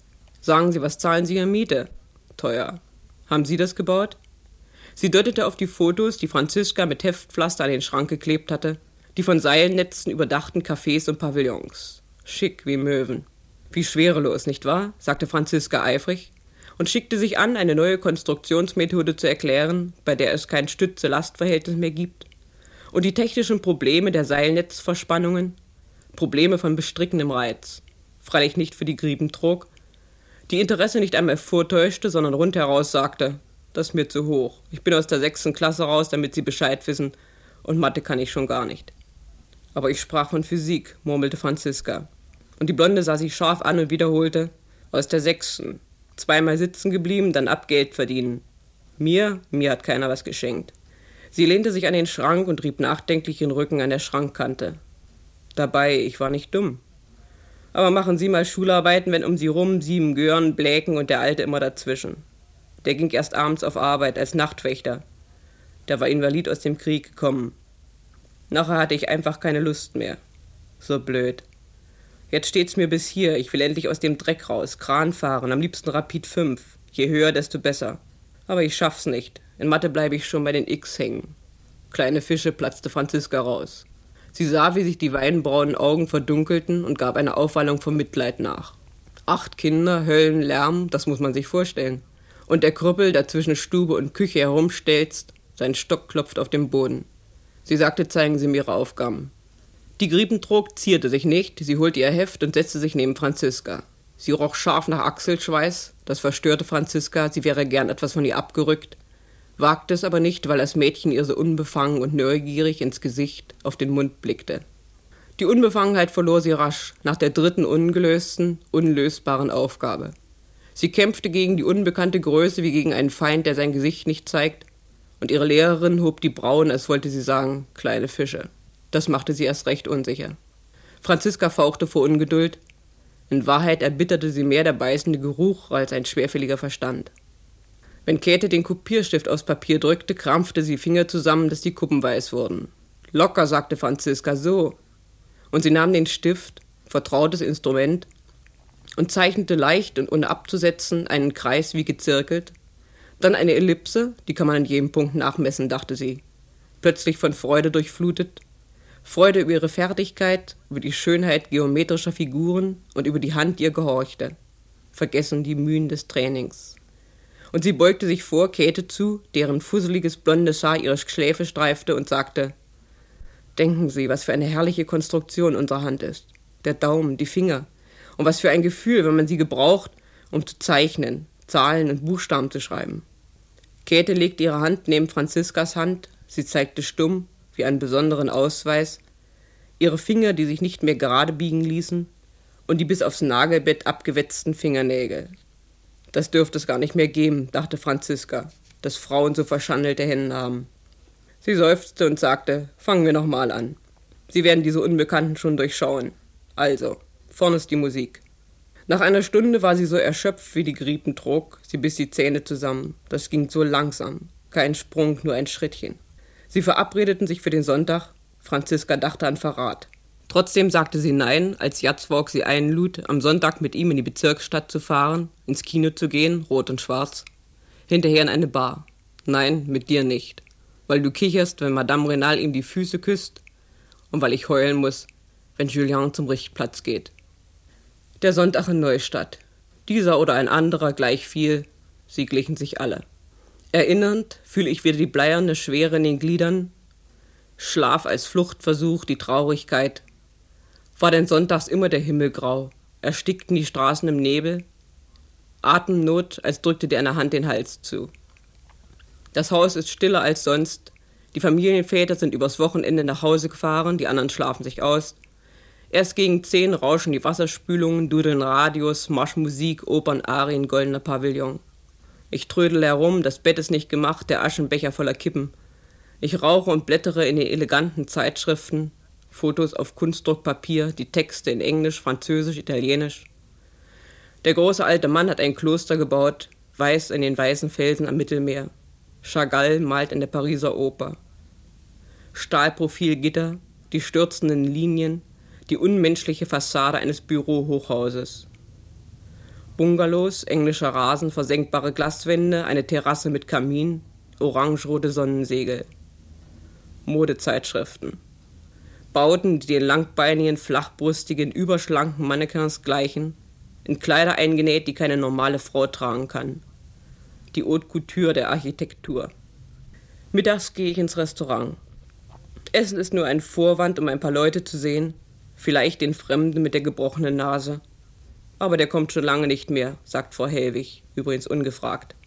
Sagen Sie, was zahlen Sie Ihre Miete? Teuer. Haben Sie das gebaut? Sie deutete auf die Fotos, die Franziska mit Heftpflaster an den Schrank geklebt hatte, die von Seilnetzen überdachten Cafés und Pavillons. Schick wie Möwen. Wie schwerelos, nicht wahr? Sagte Franziska eifrig und schickte sich an, eine neue Konstruktionsmethode zu erklären, bei der es kein Stütze-Last-Verhältnis mehr gibt. Und die technischen Probleme der Seilnetzverspannungen, Probleme von bestrickendem Reiz. Freilich nicht für die Griebentrog, die Interesse nicht einmal vortäuschte, sondern rundheraus sagte, das ist mir zu hoch. Ich bin aus der sechsten Klasse raus, damit Sie Bescheid wissen, und Mathe kann ich schon gar nicht. Aber ich sprach von Physik, murmelte Franziska. Und die Blonde sah sich scharf an und wiederholte, aus der sechsten. Zweimal sitzen geblieben, dann ab Geld verdienen. Mir, mir hat keiner was geschenkt. Sie lehnte sich an den Schrank und rieb nachdenklich den Rücken an der Schrankkante. Dabei, ich war nicht dumm. Aber machen Sie mal Schularbeiten, wenn um Sie rum sieben Gören, Bläken und der Alte immer dazwischen. Der ging erst abends auf Arbeit als Nachtwächter. Der war Invalid aus dem Krieg gekommen. Nachher hatte ich einfach keine Lust mehr. So blöd. Jetzt steht's mir bis hier. Ich will endlich aus dem Dreck raus. Kran fahren, am liebsten Rapid fünf. Je höher, desto besser. Aber ich schaff's nicht. In Mathe bleibe ich schon bei den X hängen. Kleine Fische, platzte Franziska raus. Sie sah, wie sich die weinbraunen Augen verdunkelten und gab eine Aufwallung von Mitleid nach. Acht Kinder, Höllenlärm, das muss man sich vorstellen. Und der Krüppel, der zwischen Stube und Küche herumstelzt, sein Stock klopft auf dem Boden. Sie sagte, zeigen Sie mir Ihre Aufgaben. Die Griebentrog zierte sich nicht, sie holte ihr Heft und setzte sich neben Franziska. Sie roch scharf nach Achselschweiß, das verstörte Franziska, sie wäre gern etwas von ihr abgerückt, wagte es aber nicht, weil das Mädchen ihr so unbefangen und neugierig ins Gesicht auf den Mund blickte. Die Unbefangenheit verlor sie rasch, nach der dritten ungelösten, unlösbaren Aufgabe. Sie kämpfte gegen die unbekannte Größe wie gegen einen Feind, der sein Gesicht nicht zeigt, und ihre Lehrerin hob die Brauen, als wollte sie sagen, kleine Fische. Das machte sie erst recht unsicher. Franziska fauchte vor Ungeduld. In Wahrheit erbitterte sie mehr der beißende Geruch als ein schwerfälliger Verstand. Wenn Käthe den Kopierstift aufs Papier drückte, krampfte sie Finger zusammen, dass die Kuppen weiß wurden. Locker, sagte Franziska, so. Und sie nahm den Stift, vertrautes Instrument, und zeichnete leicht und ohne abzusetzen einen Kreis wie gezirkelt, dann eine Ellipse, die kann man an jedem Punkt nachmessen, dachte sie. Plötzlich von Freude durchflutet, Freude über ihre Fertigkeit, über die Schönheit geometrischer Figuren und über die Hand, die ihr gehorchte. Vergessen die Mühen des Trainings. Und sie beugte sich vor Käthe zu, deren fusseliges blondes Haar ihre Schläfe streifte, und sagte, denken Sie, was für eine herrliche Konstruktion unsere Hand ist. Der Daumen, die Finger. Und was für ein Gefühl, wenn man sie gebraucht, um zu zeichnen, Zahlen und Buchstaben zu schreiben. Käthe legte ihre Hand neben Franziskas Hand, sie zeigte stumm, wie einen besonderen Ausweis, ihre Finger, die sich nicht mehr gerade biegen ließen, und die bis aufs Nagelbett abgewetzten Fingernägel. Das dürfte es gar nicht mehr geben, dachte Franziska, dass Frauen so verschandelte Hände haben. Sie seufzte und sagte, fangen wir noch mal an. Sie werden diese Unbekannten schon durchschauen. Also, vorne ist die Musik. Nach einer Stunde war sie so erschöpft wie die Griepentrog, sie biss die Zähne zusammen. Das ging so langsam, kein Sprung, nur ein Schrittchen. Sie verabredeten sich für den Sonntag, Franziska dachte an Verrat. Trotzdem sagte sie nein, als Jatzwalk sie einlud, am Sonntag mit ihm in die Bezirksstadt zu fahren, ins Kino zu gehen, rot und schwarz, hinterher in eine Bar. Nein, mit dir nicht, weil du kicherst, wenn Madame Renal ihm die Füße küsst und weil ich heulen muss, wenn Julien zum Richtplatz geht. Der Sonntag in Neustadt. Dieser oder ein anderer gleich viel, sie glichen sich alle. Erinnernd fühle ich wieder die bleierne Schwere in den Gliedern, Schlaf als Fluchtversuch, die Traurigkeit. War denn sonntags immer der Himmel grau, erstickten die Straßen im Nebel? Atemnot, als drückte dir eine Hand den Hals zu. Das Haus ist stiller als sonst, die Familienväter sind übers Wochenende nach Hause gefahren, die anderen schlafen sich aus. Erst gegen zehn rauschen die Wasserspülungen, dudeln Radios, Marschmusik, Opern, Arien, goldener Pavillon. Ich trödel herum, das Bett ist nicht gemacht, der Aschenbecher voller Kippen. Ich rauche und blättere in den eleganten Zeitschriften, Fotos auf Kunstdruckpapier, die Texte in Englisch, Französisch, Italienisch. Der große alte Mann hat ein Kloster gebaut, weiß in den weißen Felsen am Mittelmeer. Chagall malt in der Pariser Oper. Stahlprofilgitter, die stürzenden Linien, die unmenschliche Fassade eines Bürohochhauses. Bungalows, englischer Rasen, versenkbare Glaswände, eine Terrasse mit Kamin, orangerote Sonnensegel. Modezeitschriften. Bauten, die den langbeinigen, flachbrustigen, überschlanken Mannequins gleichen, in Kleider eingenäht, die keine normale Frau tragen kann. Die Haute Couture der Architektur. Mittags gehe ich ins Restaurant. Essen ist nur ein Vorwand, um ein paar Leute zu sehen, vielleicht den Fremden mit der gebrochenen Nase. Aber der kommt schon lange nicht mehr, sagt Frau Hellwig, übrigens ungefragt.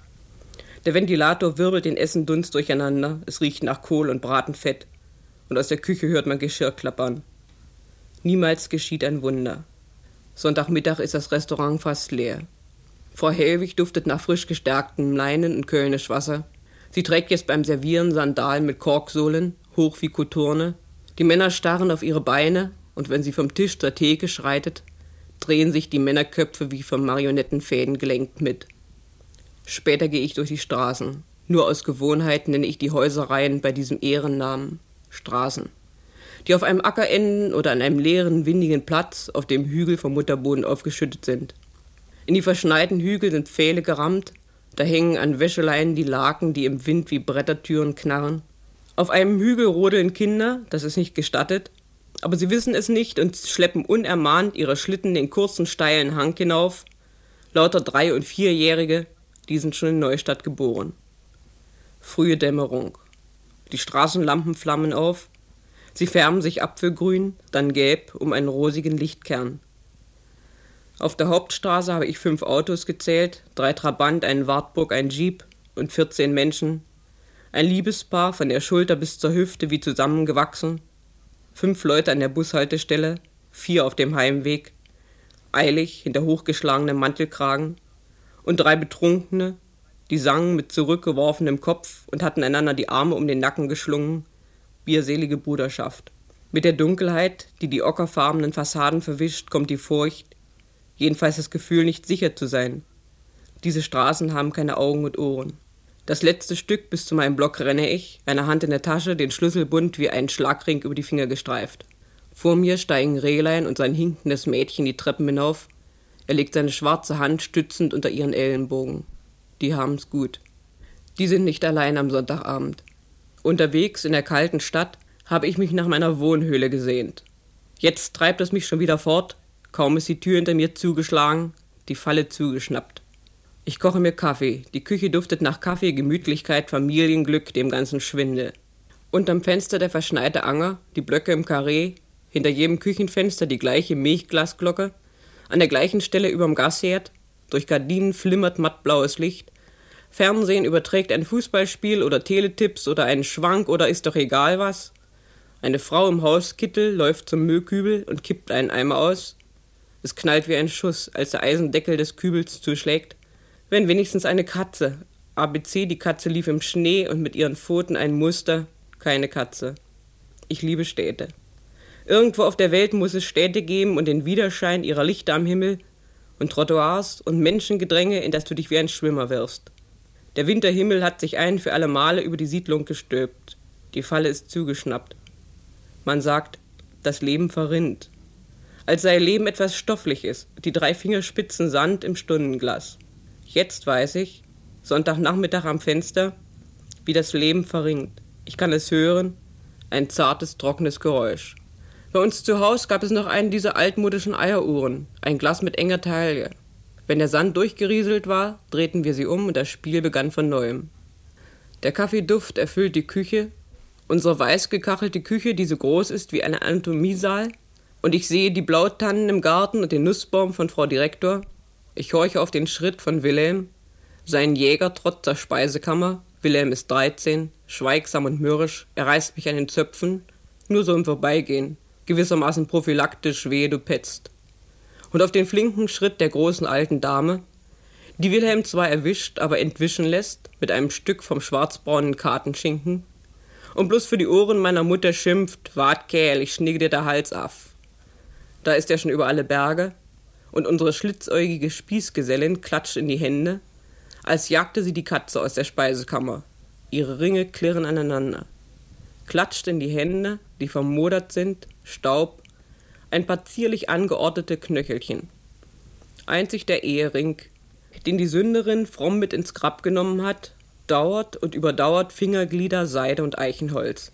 Der Ventilator wirbelt den Essendunst durcheinander, es riecht nach Kohl und Bratenfett und aus der Küche hört man Geschirr klappern. Niemals geschieht ein Wunder. Sonntagmittag ist das Restaurant fast leer. Frau Hellwig duftet nach frisch gestärktem Leinen und Kölnisch Wasser. Sie trägt jetzt beim Servieren Sandalen mit Korksohlen, hoch wie Koturne. Die Männer starren auf ihre Beine und wenn sie vom Tisch zur Theke schreitet, drehen sich die Männerköpfe wie von Marionettenfäden gelenkt mit. Später gehe ich durch die Straßen. Nur aus Gewohnheit nenne ich die Häuserreihen bei diesem Ehrennamen Straßen, die auf einem Acker enden oder an einem leeren, windigen Platz auf dem Hügel vom Mutterboden aufgeschüttet sind. In die verschneiten Hügel sind Pfähle gerammt, da hängen an Wäscheleinen die Laken, die im Wind wie Brettertüren knarren. Auf einem Hügel rodeln Kinder, das ist nicht gestattet, aber sie wissen es nicht und schleppen unermahnt ihre Schlitten den kurzen, steilen Hang hinauf. Lauter Drei- und Vierjährige, die sind schon in Neustadt geboren. Frühe Dämmerung. Die Straßenlampen flammen auf. Sie färben sich apfelgrün, dann gelb um einen rosigen Lichtkern. Auf der Hauptstraße habe ich fünf Autos gezählt, drei Trabant, einen Wartburg, ein Jeep und vierzehn Menschen. Ein Liebespaar von der Schulter bis zur Hüfte wie zusammengewachsen. Fünf Leute an der Bushaltestelle, vier auf dem Heimweg, eilig hinter hochgeschlagenem Mantelkragen. Und drei Betrunkene, die sangen mit zurückgeworfenem Kopf und hatten einander die Arme um den Nacken geschlungen. Bierselige Bruderschaft. Mit der Dunkelheit, die die ockerfarbenen Fassaden verwischt, kommt die Furcht, jedenfalls das Gefühl, nicht sicher zu sein. Diese Straßen haben keine Augen und Ohren. Das letzte Stück bis zu meinem Block renne ich, eine Hand in der Tasche, den Schlüssel bunt wie ein Schlagring über die Finger gestreift. Vor mir steigen Rehlein und sein hinkendes Mädchen die Treppen hinauf. Er legt seine schwarze Hand stützend unter ihren Ellenbogen. Die haben's gut. Die sind nicht allein am Sonntagabend. Unterwegs in der kalten Stadt habe ich mich nach meiner Wohnhöhle gesehnt. Jetzt treibt es mich schon wieder fort. Kaum ist die Tür hinter mir zugeschlagen, die Falle zugeschnappt. Ich koche mir Kaffee. Die Küche duftet nach Kaffee, Gemütlichkeit, Familienglück, dem ganzen Schwindel. Unterm Fenster der verschneite Anger, die Blöcke im Karree, hinter jedem Küchenfenster die gleiche Milchglasglocke, an der gleichen Stelle überm Gasherd, durch Gardinen flimmert mattblaues Licht, Fernsehen überträgt ein Fußballspiel oder Teletipps oder einen Schwank oder ist doch egal was. Eine Frau im Hauskittel läuft zum Müllkübel und kippt einen Eimer aus. Es knallt wie ein Schuss, als der Eisendeckel des Kübels zuschlägt. Wenn wenigstens eine Katze. A B C, die Katze lief im Schnee und mit ihren Pfoten ein Muster. Keine Katze. Ich liebe Städte. Irgendwo auf der Welt muss es Städte geben und den Widerschein ihrer Lichter am Himmel und Trottoirs und Menschengedränge, in das du dich wie ein Schwimmer wirfst. Der Winterhimmel hat sich ein für alle Male über die Siedlung gestülpt. Die Falle ist zugeschnappt. Man sagt, das Leben verrinnt. Als sei Leben etwas Stoffliches, die drei Fingerspitzen Sand im Stundenglas. Jetzt weiß ich, Sonntagnachmittag am Fenster, wie das Leben verringt. Ich kann es hören, ein zartes, trockenes Geräusch. Bei uns zu Hause gab es noch einen dieser altmodischen Eieruhren, ein Glas mit enger Taille. Wenn der Sand durchgerieselt war, drehten wir sie um und das Spiel begann von neuem. Der Kaffeeduft erfüllt die Küche, unsere weiß gekachelte Küche, die so groß ist wie ein Anatomiesaal, und ich sehe die Blautannen im Garten und den Nussbaum von Frau Direktor. Ich horche auf den Schritt von Wilhelm, seinen Jägertrott zur Speisekammer. Wilhelm ist dreizehn, schweigsam und mürrisch, er reißt mich an den Zöpfen, nur so im Vorbeigehen, gewissermaßen prophylaktisch, wehe du petzt. Und auf den flinken Schritt der großen alten Dame, die Wilhelm zwar erwischt, aber entwischen lässt, mit einem Stück vom schwarzbraunen Kartenschinken, und bloß für die Ohren meiner Mutter schimpft, wart Kerl, ich schnigge dir der Hals af. Da ist er schon über alle Berge, und unsere schlitzäugige Spießgesellin klatscht in die Hände, als jagte sie die Katze aus der Speisekammer. Ihre Ringe klirren aneinander. Klatscht in die Hände, die vermodert sind, Staub, ein paar zierlich angeordnete Knöchelchen. Einzig der Ehering, den die Sünderin fromm mit ins Grab genommen hat, dauert und überdauert Fingerglieder, Seide und Eichenholz.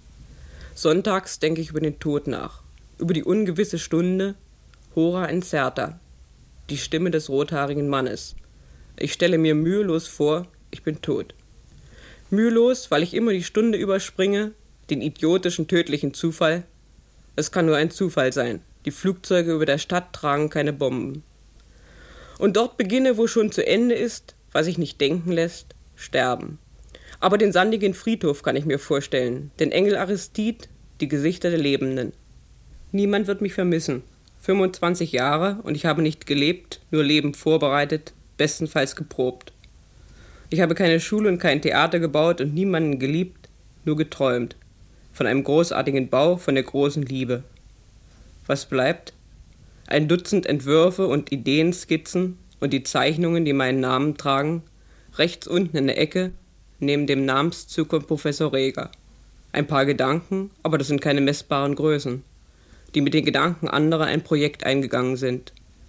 Sonntags denke ich über den Tod nach, über die ungewisse Stunde, Hora incerta, die Stimme des rothaarigen Mannes. Ich stelle mir mühelos vor, ich bin tot. Mühelos, weil ich immer die Stunde überspringe, den idiotischen, tödlichen Zufall. Es kann nur ein Zufall sein. Die Flugzeuge über der Stadt tragen keine Bomben. Und dort beginne, wo schon zu Ende ist, was sich nicht denken lässt, sterben. Aber den sandigen Friedhof kann ich mir vorstellen, den Engel Aristid, die Gesichter der Lebenden. Niemand wird mich vermissen. fünfundzwanzig Jahre und ich habe nicht gelebt, nur Leben vorbereitet, bestenfalls geprobt. Ich habe keine Schule und kein Theater gebaut und niemanden geliebt, nur geträumt. Von einem großartigen Bau, von der großen Liebe. Was bleibt? Ein Dutzend Entwürfe und Ideenskizzen und die Zeichnungen, die meinen Namen tragen, rechts unten in der Ecke, neben dem Namenszug von Professor Reger. Ein paar Gedanken, aber das sind keine messbaren Größen, die mit den Gedanken anderer ein Projekt eingegangen sind.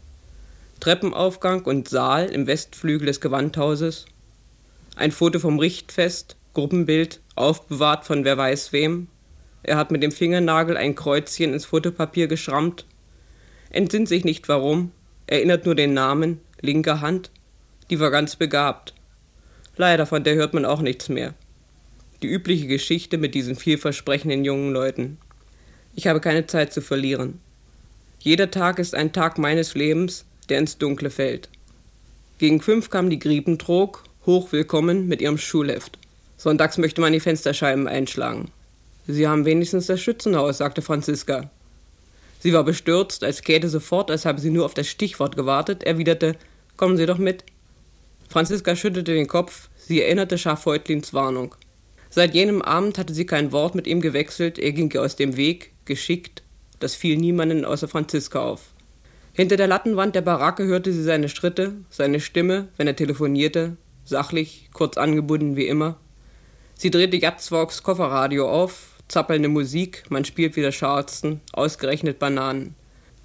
Treppenaufgang und Saal im Westflügel des Gewandhauses, ein Foto vom Richtfest, Gruppenbild, aufbewahrt von wer weiß wem. Er hat mit dem Fingernagel ein Kreuzchen ins Fotopapier geschrammt, entsinnt sich nicht warum, erinnert nur den Namen, linker Hand, die war ganz begabt. Leider, von der hört man auch nichts mehr. Die übliche Geschichte mit diesen vielversprechenden jungen Leuten. Ich habe keine Zeit zu verlieren. Jeder Tag ist ein Tag meines Lebens, der ins Dunkle fällt. Gegen fünf kam die Griepentrog, hochwillkommen mit ihrem Schulheft. Sonntags möchte man die Fensterscheiben einschlagen. Sie haben wenigstens das Schützenhaus, sagte Franziska. Sie war bestürzt, als Käthe sofort, als habe sie nur auf das Stichwort gewartet, erwiderte, kommen Sie doch mit. Franziska schüttelte den Kopf, sie erinnerte Schafeutlins Warnung. Seit jenem Abend hatte sie kein Wort mit ihm gewechselt, er ging ihr aus dem Weg, geschickt, das fiel niemanden außer Franziska auf. Hinter der Lattenwand der Baracke hörte sie seine Schritte, seine Stimme, wenn er telefonierte, sachlich, kurz angebunden wie immer. Sie drehte Jatzwalks Kofferradio auf, zappelnde Musik, man spielt wieder Charleston, ausgerechnet Bananen.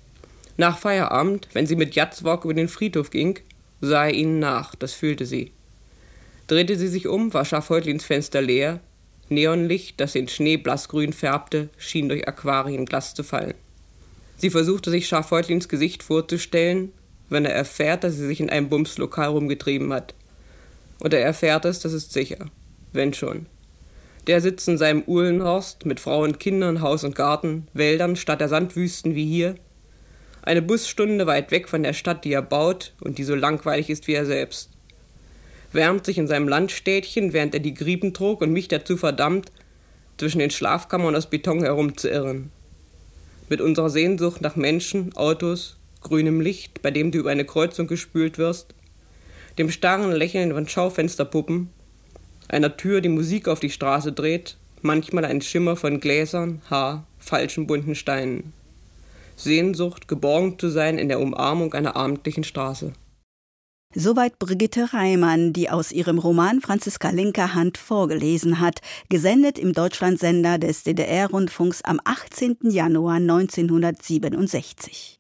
Nach Feierabend, wenn sie mit Jatzwalk über den Friedhof ging, sah er ihnen nach, das fühlte sie. Drehte sie sich um, war Schafeutlins Fenster leer, Neonlicht, das den Schnee blassgrün färbte, schien durch Aquarienglas zu fallen. Sie versuchte sich Schafeutlins Gesicht vorzustellen, wenn er erfährt, dass sie sich in einem Bumslokal rumgetrieben hat. Und er erfährt es, das ist sicher. Wenn schon. Der sitzt in seinem Uhlenhorst mit Frau und Kindern, Haus und Garten, Wäldern statt der Sandwüsten wie hier. Eine Busstunde weit weg von der Stadt, die er baut und die so langweilig ist wie er selbst. Wärmt sich in seinem Landstädtchen, während er die Griepen trug und mich dazu verdammt, zwischen den Schlafkammern aus Beton herumzuirren. Mit unserer Sehnsucht nach Menschen, Autos, grünem Licht, bei dem du über eine Kreuzung gespült wirst, dem starren Lächeln von Schaufensterpuppen, einer Tür, die Musik auf die Straße dreht, manchmal ein Schimmer von Gläsern, Haar, falschen bunten Steinen. Sehnsucht, geborgen zu sein in der Umarmung einer abendlichen Straße. Soweit Brigitte Reimann, die aus ihrem Roman Franziska linker Hand vorgelesen hat, gesendet im Deutschlandsender des D D R-Rundfunks am achtzehnten Januar neunzehnhundertsiebenundsechzig.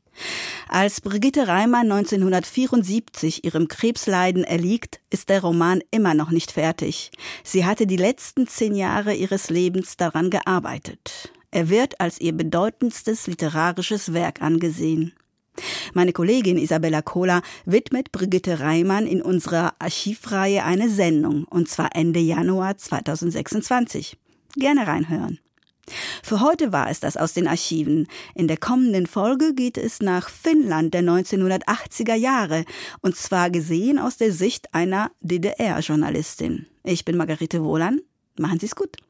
Als Brigitte Reimann neunzehnhundertvierundsiebzig ihrem Krebsleiden erliegt, ist der Roman immer noch nicht fertig. Sie hatte die letzten zehn Jahre ihres Lebens daran gearbeitet. Er wird als ihr bedeutendstes literarisches Werk angesehen. Meine Kollegin Isabella Kohler widmet Brigitte Reimann in unserer Archivreihe eine Sendung, und zwar Ende Januar zweitausendsechsundzwanzig. Gerne reinhören. Für heute war es das aus den Archiven. In der kommenden Folge geht es nach Finnland der neunzehnhundertachtziger Jahre, und zwar gesehen aus der Sicht einer D D R-Journalistin. Ich bin Margarete Wohlan. Machen Sie's gut.